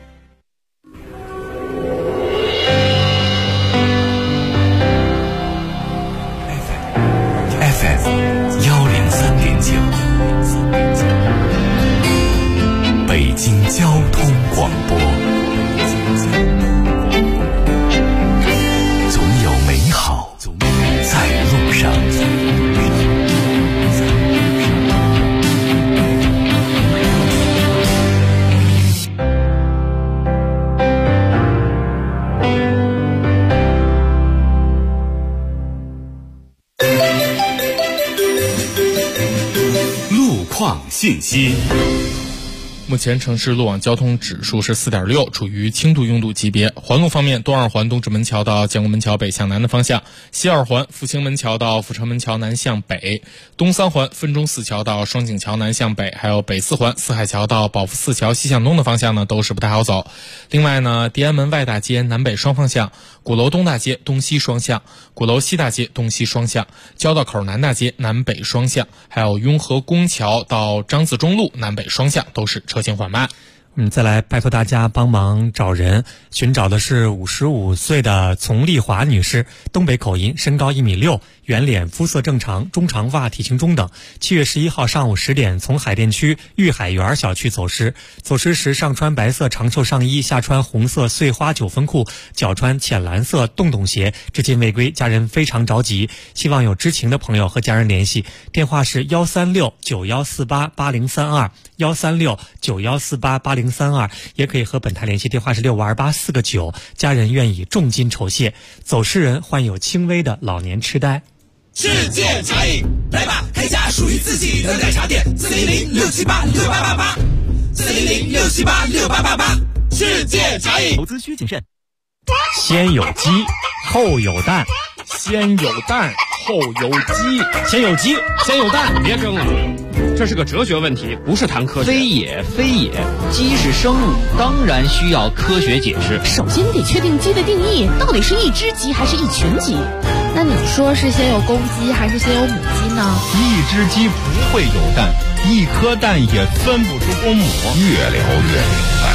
北京交通广播，总有美好在路上。 信息。 目前城市路网交通指数是 4.6， 处于轻度拥堵级别。环路方面，东二环东直门桥到建国门桥北向南的方向，西二环复兴门桥到阜成门桥南向北，东三环分钟寺桥到双井桥南向北，还有北四环四海桥到宝福寺桥西向东的方向呢，都是不太好走。另外呢，地安门外大街南北双方向，鼓楼东大街东西双向，鼓楼西大街东西双向，交道口南大街南北双向，还有雍和宫桥到张自忠路南北双向都是车行缓慢。 再来拜托大家帮忙找人，寻找的是55岁的丛丽华女士，东北口音，身高1.6米，圆脸，肤色正常，中长发，体型中等。7月11号上午10点从海淀区玉海园小区走失，走失时上穿白色长袖上衣，下穿红色碎花9分裤，脚穿浅蓝色洞洞鞋，至今未归，家人非常着急，希望有知情的朋友和家人联系，电话是13691488032 13691488032，也可以和本台联系，电话是6528-4个9，家人愿以重金酬谢。走失人患有轻微的老年痴呆。 世界茶饮，来吧，开家属于自己的奶茶店，400-678-6888 400-678-6888，世界茶饮。 投资需谨慎。 先有鸡，后有蛋。 先有蛋，后有鸡。 先有鸡，先有蛋。 别争了，这是个哲学问题，不是谈科学。 非也，非也，鸡是生物，当然需要科学解释。 首先得确定鸡的定义，到底是一只鸡还是一群鸡？那你说是先有公鸡还是先有母鸡呢？ 一只鸡不会有蛋，一颗蛋也分不出公母。 越聊越明白。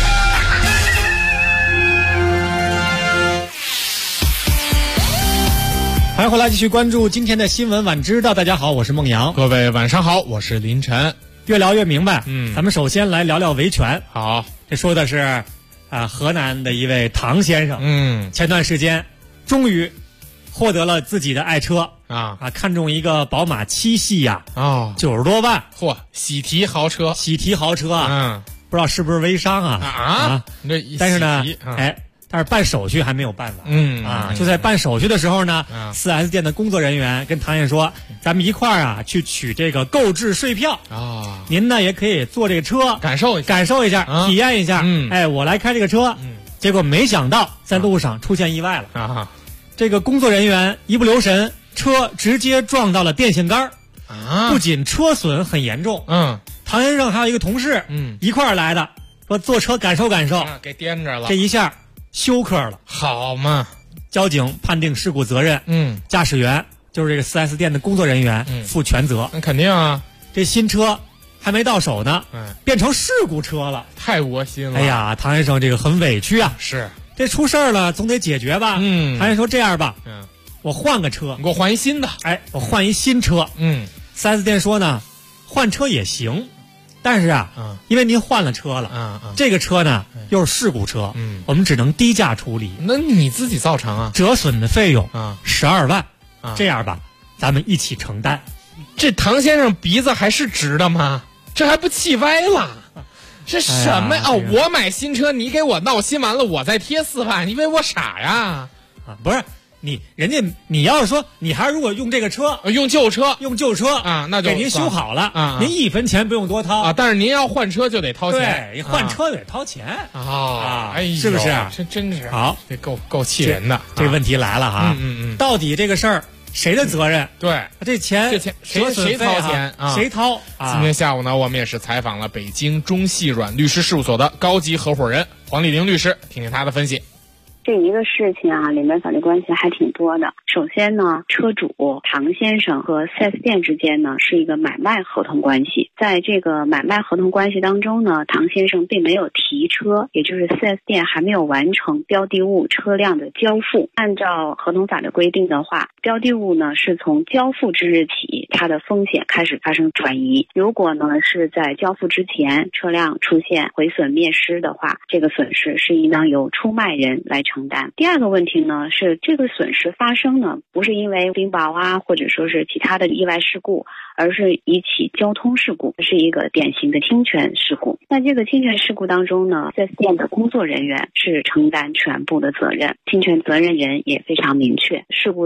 欢迎回来，继续关注今天的新闻晚知道。大家好，我是孟阳。 各位晚上好，我是林晨。 越聊越明白。咱们首先来聊聊维权。 好， 这说的是河南的一位唐先生。前段时间终于获得了自己的爱车看中一个宝马7系呀，90多万， 喜提豪车， 不知道是不是微商但是呢，但是办手续还没有办完。就在办手续的时候呢，4S 店的工作人员跟唐先生说：“咱们一块儿去取这个购置税票您呢也可以坐这个车感受一下，体验一下。我来开这个车。结果没想到在路上出现意外了这个工作人员一不留神，车直接撞到了电线杆不仅车损很严重，唐先生还有一个同事一块儿来的，说坐车感受， 给颠着了， 这一下休克了。 好嘛， 交警判定事故责任，驾驶员就是这个 4S 店的工作人员负全责。 那肯定啊， 这新车还没到手呢，变成事故车了， 太窝心了。 哎呀，唐先生这个很委屈啊。 是， 这出事儿了总得解决吧。唐先生说这样吧，我换个车， 你给我换一新的。 我换一新车。4S 店说呢，换车也行。但是因为您换了车了，这个车呢又是事故车，我们只能低价处理。 那你自己造成折损的费用12万，这样吧，咱们一起承担。 这唐先生鼻子还是直的吗？这还不气歪了？这什么我买新车，你给我闹心完了，我再贴4万，你以为我傻呀？ 不是。你要是说你还如果用这个车， 用旧车那就给您修好了您1分钱不用多掏但是您要换车就得掏钱。 对，换车得掏钱是不是？ 这真是好， 这够气人的。 这个问题来了到底这个事儿谁的责任？ 对， 这钱谁掏钱谁掏？ 今天下午呢，我们也是采访了北京中细软律师事务所的高级合伙人黄丽玲律师，听听他的分析。 这一个事情里面法律关系还挺多的。首先呢，车主唐先生和 4S 店之间呢是一个买卖合同关系。在这个买卖合同关系当中呢，唐先生并没有提车，也就是 4S 店还没有完成标的物车辆的交付。按照合同法的规定的话，标的物呢是从交付之日起，它的风险开始发生转移。如果呢是在交付之前车辆出现毁损灭失的话，这个损失是应当由出卖人来承担。第二个问题呢是这个损失发生呢不是因为冰雹或者说是其他的意外事故，而是一起交通事故，是一个典型的侵权事故。在这个侵权事故当中呢，4S店的工作人员是承担全部的责任，侵权责任人也非常明确。事故当中造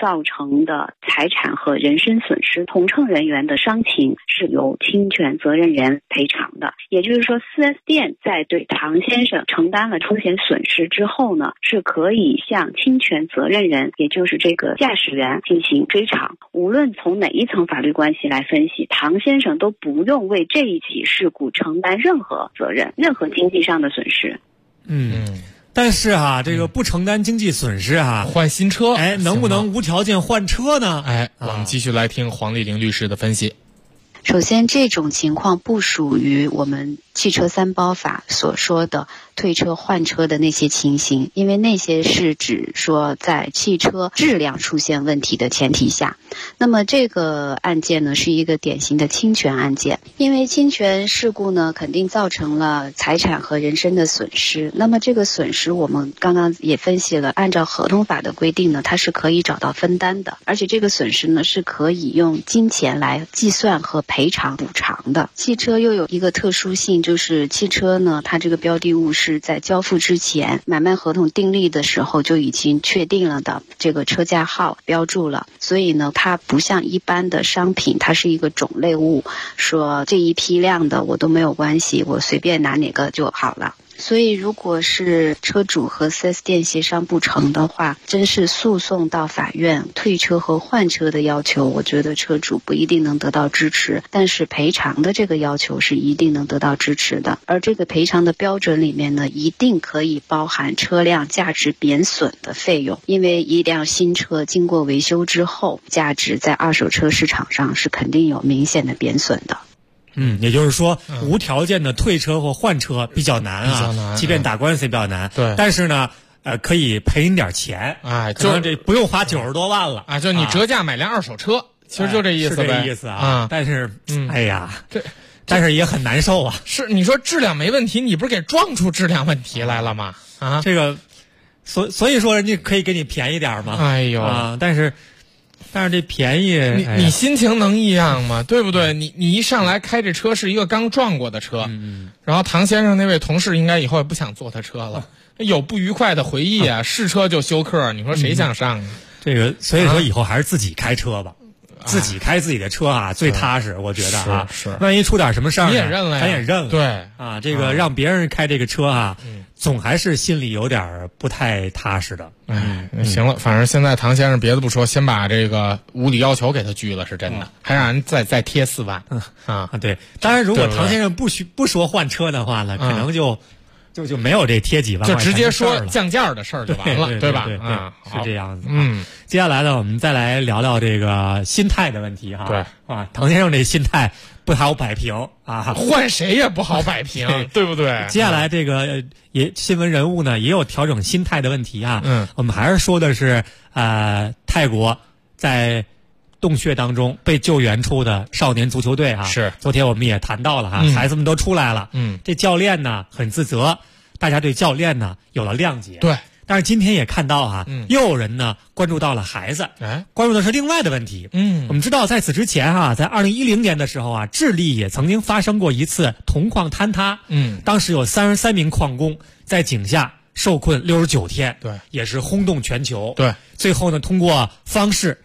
造成的财产和人身损失，同乘人员的伤情是由侵权责任人赔偿的。也就是说 4S 店在对唐先生承担了车险损失之后呢，是可以向侵权责任人，也就是这个驾驶员进行追偿。无论从哪一层法律关系来分析，唐先生都不用为这一起事故承担任何责任，任何经济上的损失。 但是这个不承担经济损失换新车， 能不能无条件换车呢？ 我们继续来听黄丽玲律师的分析。 首先，这种情况不属于我们汽车三包法所说的退车换车的那些情形，因为那些是指说在汽车质量出现问题的前提下。那么这个案件呢，是一个典型的侵权案件，因为侵权事故呢，肯定造成了财产和人身的损失。那么这个损失我们刚刚也分析了，按照合同法的规定呢，它是可以找到分担的，而且这个损失呢，是可以用金钱来计算和赔偿补偿的。汽车又有一个特殊性，就是汽车呢，它这个标的物是在交付之前，买卖合同订立的时候就已经确定了的，这个车架号标注了，所以呢，它不像一般的商品，它是一个种类物，说这一批量的我都没有关系，我随便拿哪个就好了。所以如果是车主和 4S 店协商不成的话，真是诉讼到法院，退车和换车的要求，我觉得车主不一定能得到支持，但是赔偿的这个要求是一定能得到支持的。而这个赔偿的标准里面呢，一定可以包含车辆价值贬损的费用，因为一辆新车经过维修之后，价值在二手车市场上是肯定有明显的贬损的。 也就是说，无条件的退车或换车比较难即便打官司也比较难。 对， 但是呢，可以赔你点钱，就这不用花90多万了就你折价买辆二手车，其实就这意思呗， 是这意思但是，但是也很难受啊。 是你说质量没问题，你不是给撞出质量问题来了吗？ 这个，所以说人家可以给你便宜点嘛。但是这便宜， 你心情能一样吗？对不对？你一上来开这车是一个刚撞过的车，然后唐先生那位同事应该以后也不想坐他车了，有不愉快的回忆试车就休克，你说谁想上呢？ 这个所以说以后还是自己开车吧。自己开自己的车最踏实，我觉得是万一出点什么事儿， 你也认了， 咱也认了。 对这个让别人开这个车总还是心里有点不太踏实的。 行了，反正现在唐先生别的不说，先把这个无理要求给他拒了，是真的，还让人再贴4万对，当然如果唐先生不说换车的话呢，可能就没有这贴几万， 就直接说降价的事儿就完了，对吧？ 是这样子。接下来呢，我们再来聊聊这个心态的问题对唐先生这心态不好摆平换谁也不好摆平，对不对？ 接下来这个新闻人物呢也有调整心态的问题我们还是说的是泰国在洞穴当中被救援出的少年足球队是昨天我们也谈到了孩子们都出来了这教练呢很自责，大家对教练呢有了谅解。 对， 但是今天也看到又有人呢关注到了孩子，关注的是另外的问题。我们知道在此之前在2010年的时候智利也曾经发生过一次铜矿坍塌，当时有33名矿工在井下受困69天， 对， 也是轰动全球。 对， 最后呢通过方式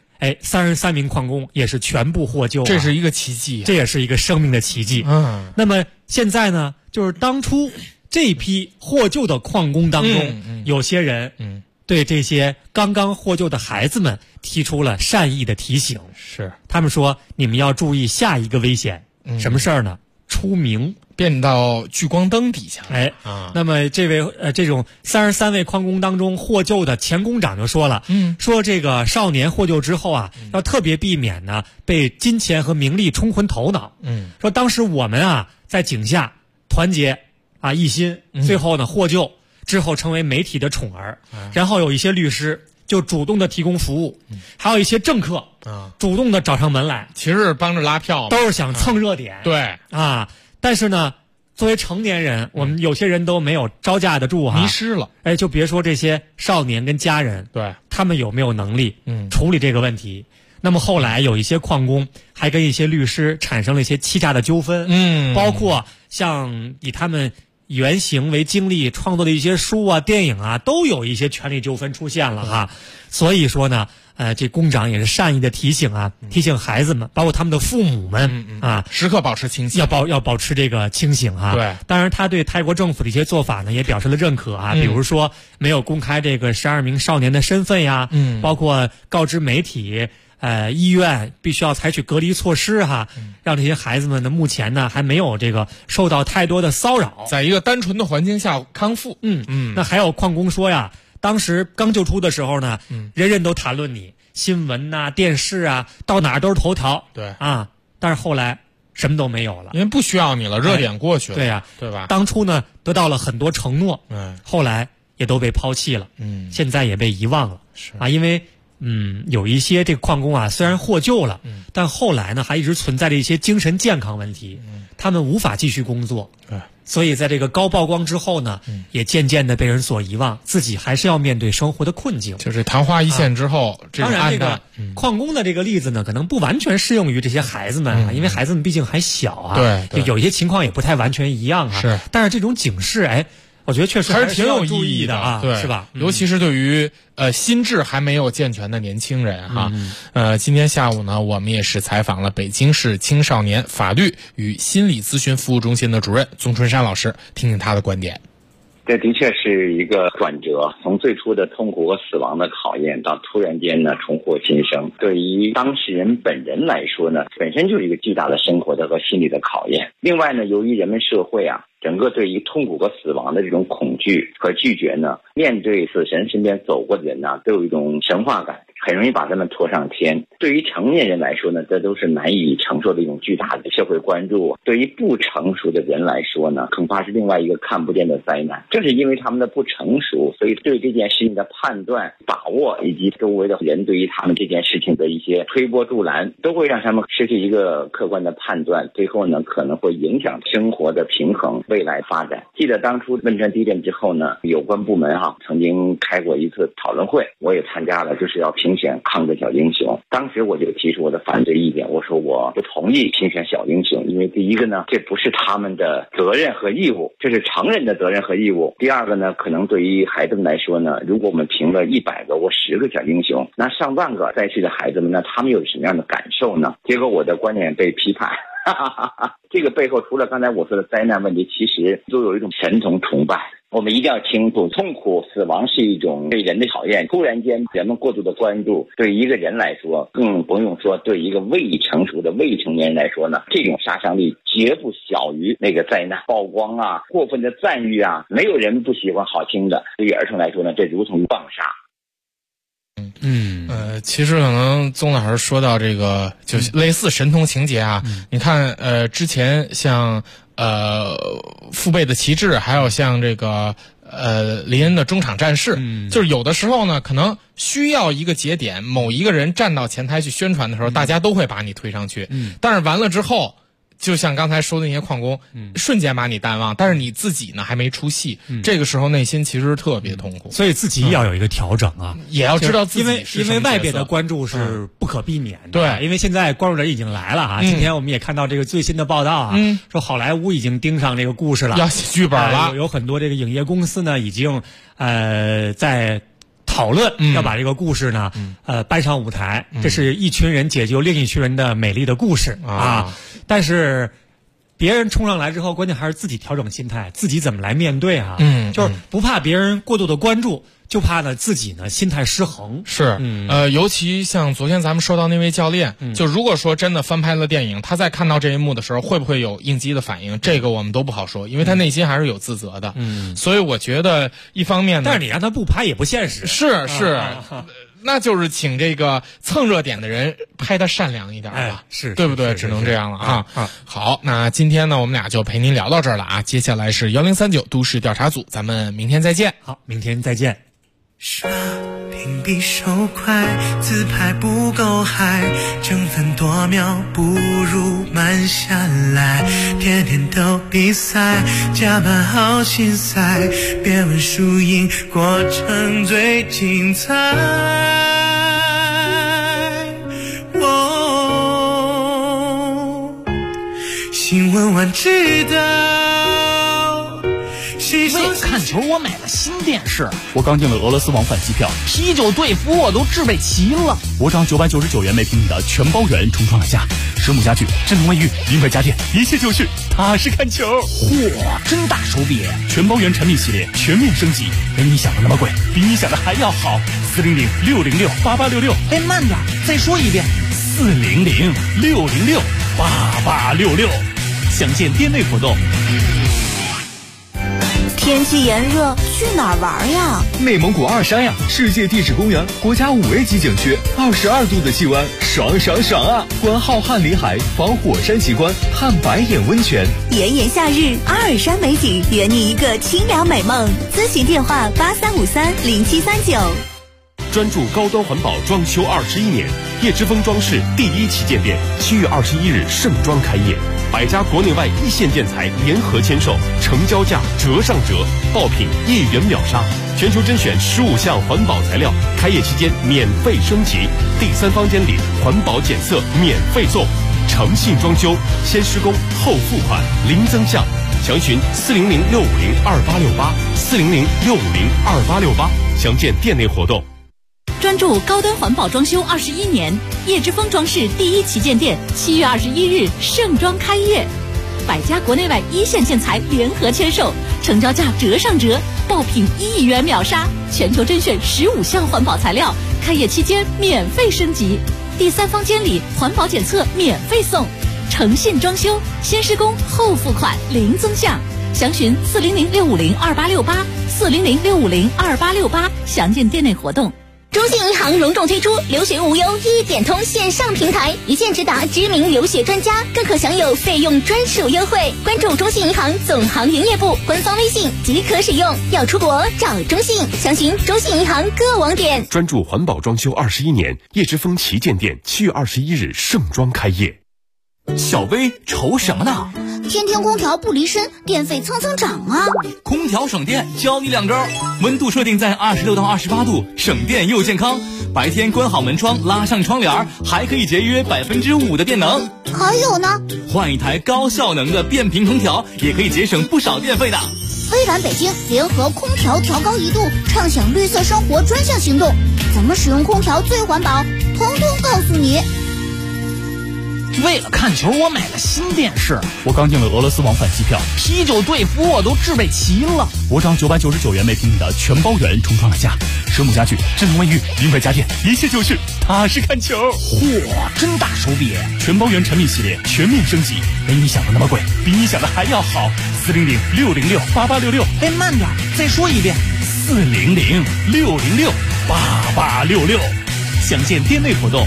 33名矿工也是全部获救， 这是一个奇迹， 这也是一个生命的奇迹。那么现在呢，就是当初这批获救的矿工当中，有些人对这些刚刚获救的孩子们提出了善意的提醒， 是他们说你们要注意下一个危险，什么事儿呢？出名变到聚光灯底下那么这位这种33位矿工当中获救的前工长就说了，说这个少年获救之后要特别避免呢被金钱和名利冲昏头脑。说当时我们在井下团结一心，最后呢获救之后成为媒体的宠儿，然后有一些律师就主动的提供服务，还有一些政客主动的找上门来， 其实帮着拉票， 都是想蹭热点。 对但是呢，作为成年人，我们有些人都没有招架得住迷失了。 就别说这些少年跟家人， 对他们有没有能力处理这个问题。那么后来有一些矿工还跟一些律师产生了一些欺诈的纠纷，包括像以他们原型为经历创作的一些书电影都有一些权利纠纷出现了所以说呢这工长也是善意的提醒啊，提醒孩子们，包括他们的父母们啊， 时刻保持清醒， 要保持这个清醒啊。 对， 当然他对泰国政府的一些做法呢也表示了认可啊，比如说没有公开这个12名少年的身份呀，包括告知媒体。医院必须要采取隔离措施哈，让这些孩子们呢，目前呢还没有这个受到太多的骚扰， 在一个单纯的环境下康复。 那还有矿工说呀，当时刚救出的时候呢，人人都谈论你，新闻呐、电视啊，到哪儿都是头条。 对啊，但是后来什么都没有了， 因为不需要你了，热点过去了。 对呀， 对吧？ 当初呢得到了很多承诺，后来也都被抛弃了，现在也被遗忘了。 是啊，因为。有一些这个矿工啊，虽然获救了，但后来呢，还一直存在着一些精神健康问题，他们无法继续工作，所以在这个高曝光之后呢，也渐渐的被人所遗忘，自己还是要面对生活的困境。 就是昙花一现之后， 当然这个矿工的这个例子呢，可能不完全适用于这些孩子们啊，因为孩子们毕竟还小啊， 对， 有一些情况也不太完全一样啊。 是， 但是这种警示，我觉得确实还是挺有意义的啊， 对， 是吧？ 尤其是对于心智还没有健全的年轻人哈。今天下午呢，我们也是采访了北京市青少年法律与心理咨询服务中心的主任宗春山老师，听听他的观点。 这的确是一个转折，从最初的痛苦和死亡的考验，到突然间呢重获新生。对于当事人本人来说呢，本身就是一个巨大的生活的和心理的考验。另外呢，由于人们社会整个对于痛苦和死亡的这种恐惧和拒绝呢，面对死神身边走过的人呢，都有一种神话感，很容易把他们拖上天。对于成年人来说呢，这都是难以承受的一种巨大的社会关注。对于不成熟的人来说呢，恐怕是另外一个看不见的灾难。正是因为他们的不成熟，所以对这件事情的判断、把握，以及周围的人对于他们这件事情的一些推波助澜，都会让他们失去一个客观的判断，最后呢，可能会影响生活的平衡、未来发展。记得当初汶川地震之后呢，有关部门曾经开过一次讨论会，我也参加了，就是要评选抗震小英雄。当时我就提出我的反对意见，我说我不同意评选小英雄，因为第一个呢，这不是他们的责任和义务，这是成人的责任和义务。第二个呢，可能对于孩子们来说呢，如果我们评了100个或10个小英雄，那上万个在世的孩子们呢，他们有什么样的感受呢？结果我的观点被批判。这个背后除了刚才我说的灾难问题，其实都有一种神童崇拜。我们一定要清楚，痛苦、死亡是一种对人的考验。突然间，人们过度的关注，对一个人来说，更不用说对一个未成熟的未成年人来说呢，这种杀伤力绝不小于那个灾难。曝光过分的赞誉没有人不喜欢好听的。对于儿童来说呢，这如同棒杀。 其实可能宗老师说到这个，就类似神童情节你看之前像父辈的旗帜，还有像这个林恩的中场战事，就是有的时候呢，可能需要一个节点，某一个人站到前台去宣传的时候，大家都会把你推上去，但是完了之后。就像刚才说的那些矿工，瞬间把你淡忘，但是你自己呢还没出戏，这个时候内心其实特别痛苦， 所以自己也要有一个调整也要知道自己是因为外边的关注是不可避免的， 对， 因为现在关注人已经来了今天我们也看到这个最新的报道说好莱坞已经盯上这个故事了， 要写剧本了， 有很多这个影业公司呢已经在讨论要把这个故事呢搬上舞台，这是一群人解救另一群人的美丽的故事但是别人冲上来之后，关键还是自己调整心态，自己怎么来面对就是不怕别人过度的关注，就怕呢自己呢心态失衡。 是尤其像昨天咱们说到那位教练，就如果说真的翻拍了电影，他在看到这一幕的时候会不会有应激的反应，这个我们都不好说，因为他内心还是有自责的所以我觉得一方面呢， 但是你让他不拍也不现实， 是那就是请这个蹭热点的人拍他善良一点吧， 是对不对？只能这样了好，那今天呢，我们俩就陪您聊到这儿了接下来是1039都市调查组，咱们明天再见。 好，明天再见。 刷屏比手快，自拍不够嗨，争分夺秒不如慢下来，天天都比赛，加班好心塞，别问输赢，过程最精彩。新闻晚知道，谁说看球，我买了新电视。 我刚订了俄罗斯往返机票。 啤酒对付我都置备齐了。 我涨999元每平米的全包圆重创了家，实木家具、智能卫浴、名牌家电，一切就是踏实看球。 嚯，真大手笔！ 全包圆产品系列全面升级，没你想的那么贵，比你想的还要好。400-606-8866。 哎，慢点，再说一遍。 400-606-8866。详见店内活动。 天气炎热，去哪儿玩呀？ 内蒙古二山呀，世界地质公园国家5A级景区，22度的气温，爽爽爽啊！观浩瀚林海，访火山奇观，探白眼温泉。 炎炎夏日，阿尔山美景，圆你一个清凉美梦。咨询电话83530739。 专注高端环保装修21年，叶之峰装饰第1旗舰店7月21日盛装开业，100家国内外一线建材联合签售，成交价折上折，爆品1元秒杀，全球甄选15项环保材料，开业期间免费升级，第3房间里环保检测免费送，诚信装修，先施工后付款，零增项，详询400-650-2868，400-650-2868，详见店内活动。 专注高端环保装修21年，叶之峰装饰第1旗舰店7月21日盛装开业，100家国内外一线建材联合签售，成交价折上折，爆品1元秒杀，全球甄选15项环保材料，开业期间免费升级，第3房间里环保检测免费送，诚信装修，先施工后付款，零增项，详询400-650-2868，400-650-2868，详见店内活动。 中信银行隆重推出留学无忧1点通线上平台，一键直达知名留学专家，更可享有费用专属优惠。关注中信银行总行营业部官方微信即可使用。要出国找中信，详询中信银行各网点。 专注环保装修21年，叶之峰旗舰店7月21日盛装开业。 小薇愁什么呢？ 天天空调不离身，电费蹭蹭涨啊！ 空调省电，教你2招：温度设定在26到28度，省电又健康；白天关好门窗，拉上窗帘，还可以节约5%的电能。 还有呢， 换一台高效能的变频空调，也可以节省不少电费的。 微软北京联合空调调高1度，畅享绿色生活专项行动，怎么使用空调最环保，统统告诉你。 为了看球，我买了新电视。 我刚订了俄罗斯往返机票。 啤酒对付我都置备齐了。 我涨999元每平米的全包圆重创了家，实木家具、智能卫浴、名牌家电，一切就是踏实看球。 嚯，真大手笔！ 全包圆产品系列全面升级，没你想的那么贵，比你想的还要好。400-606-8866。 哎，慢点，再说一遍。 400-606-8866，详见店内活动。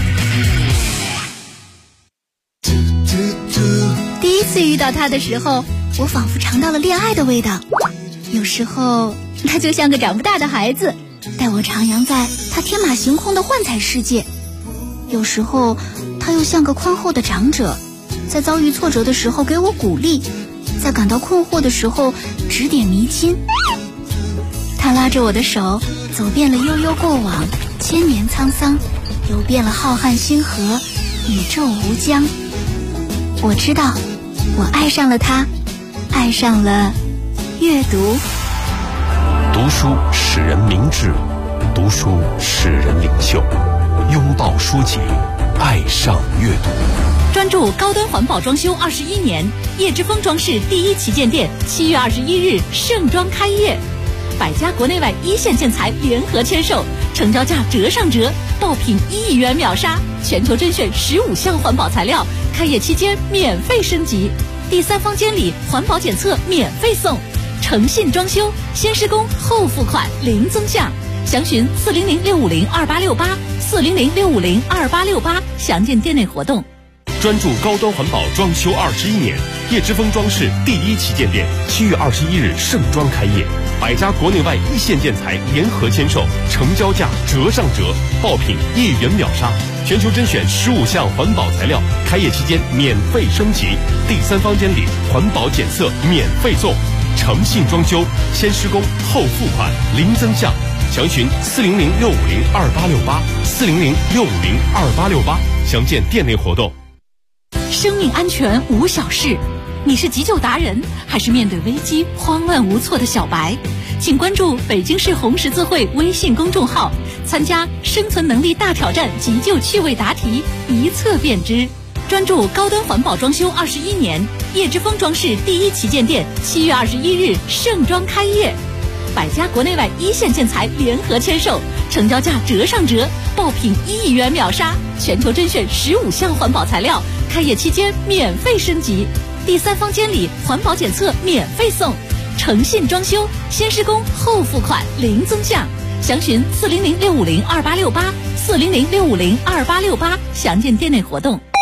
第一次遇到他的时候，我仿佛尝到了恋爱的味道。有时候他就像个长不大的孩子，带我徜徉在他天马行空的幻彩世界。有时候他又像个宽厚的长者，在遭遇挫折的时候给我鼓励，在感到困惑的时候指点迷津。他拉着我的手，走遍了悠悠过往，千年沧桑，游遍了浩瀚星河，宇宙无疆。我知道，我爱上了他，爱上了阅读。 读书使人明智，读书使人领袖。拥抱书籍，爱上阅读。 专注高端环保装修21年，叶之峰装饰第1旗舰店7月21日盛装开业，100家国内外一线建材联合签售，成交价折上折，爆品1元秒杀，全球甄选15项环保材料，开业期间免费升级，第3房间里环保检测免费送，诚信装修，先施工后付款，零增项，详询400-650-2868，400-650-2868，详见店内活动。 专注高端环保装修21年，叶之峰装饰第1旗舰店7月21日盛装开业，100家国内外一线建材联合签售，成交价折上折，爆品1元秒杀，全球甄选15项环保材料，开业期间免费升级，第3房间里环保检测免费送，诚信装修，先施工后付款，零增项，详询400-650-2868，400-650-2868，详见店内活动。 生命安全无小事， 你是急救达人，还是面对危机慌乱无措的小白？请关注北京市红十字会微信公众号，参加生存能力大挑战急救趣味答题，一测便知。专注高端环保装修21年，叶之峰装饰第一旗舰店7月21日盛装开业，100家国内外一线建材联合签售，成交价折上折，爆品1亿元秒杀，全球甄选15项环保材料，开业期间免费升级，第三方监理环保检测免费送，诚信装修，先施工后付款零增项，详询400-650-2868，400-650-2868，详见店内活动。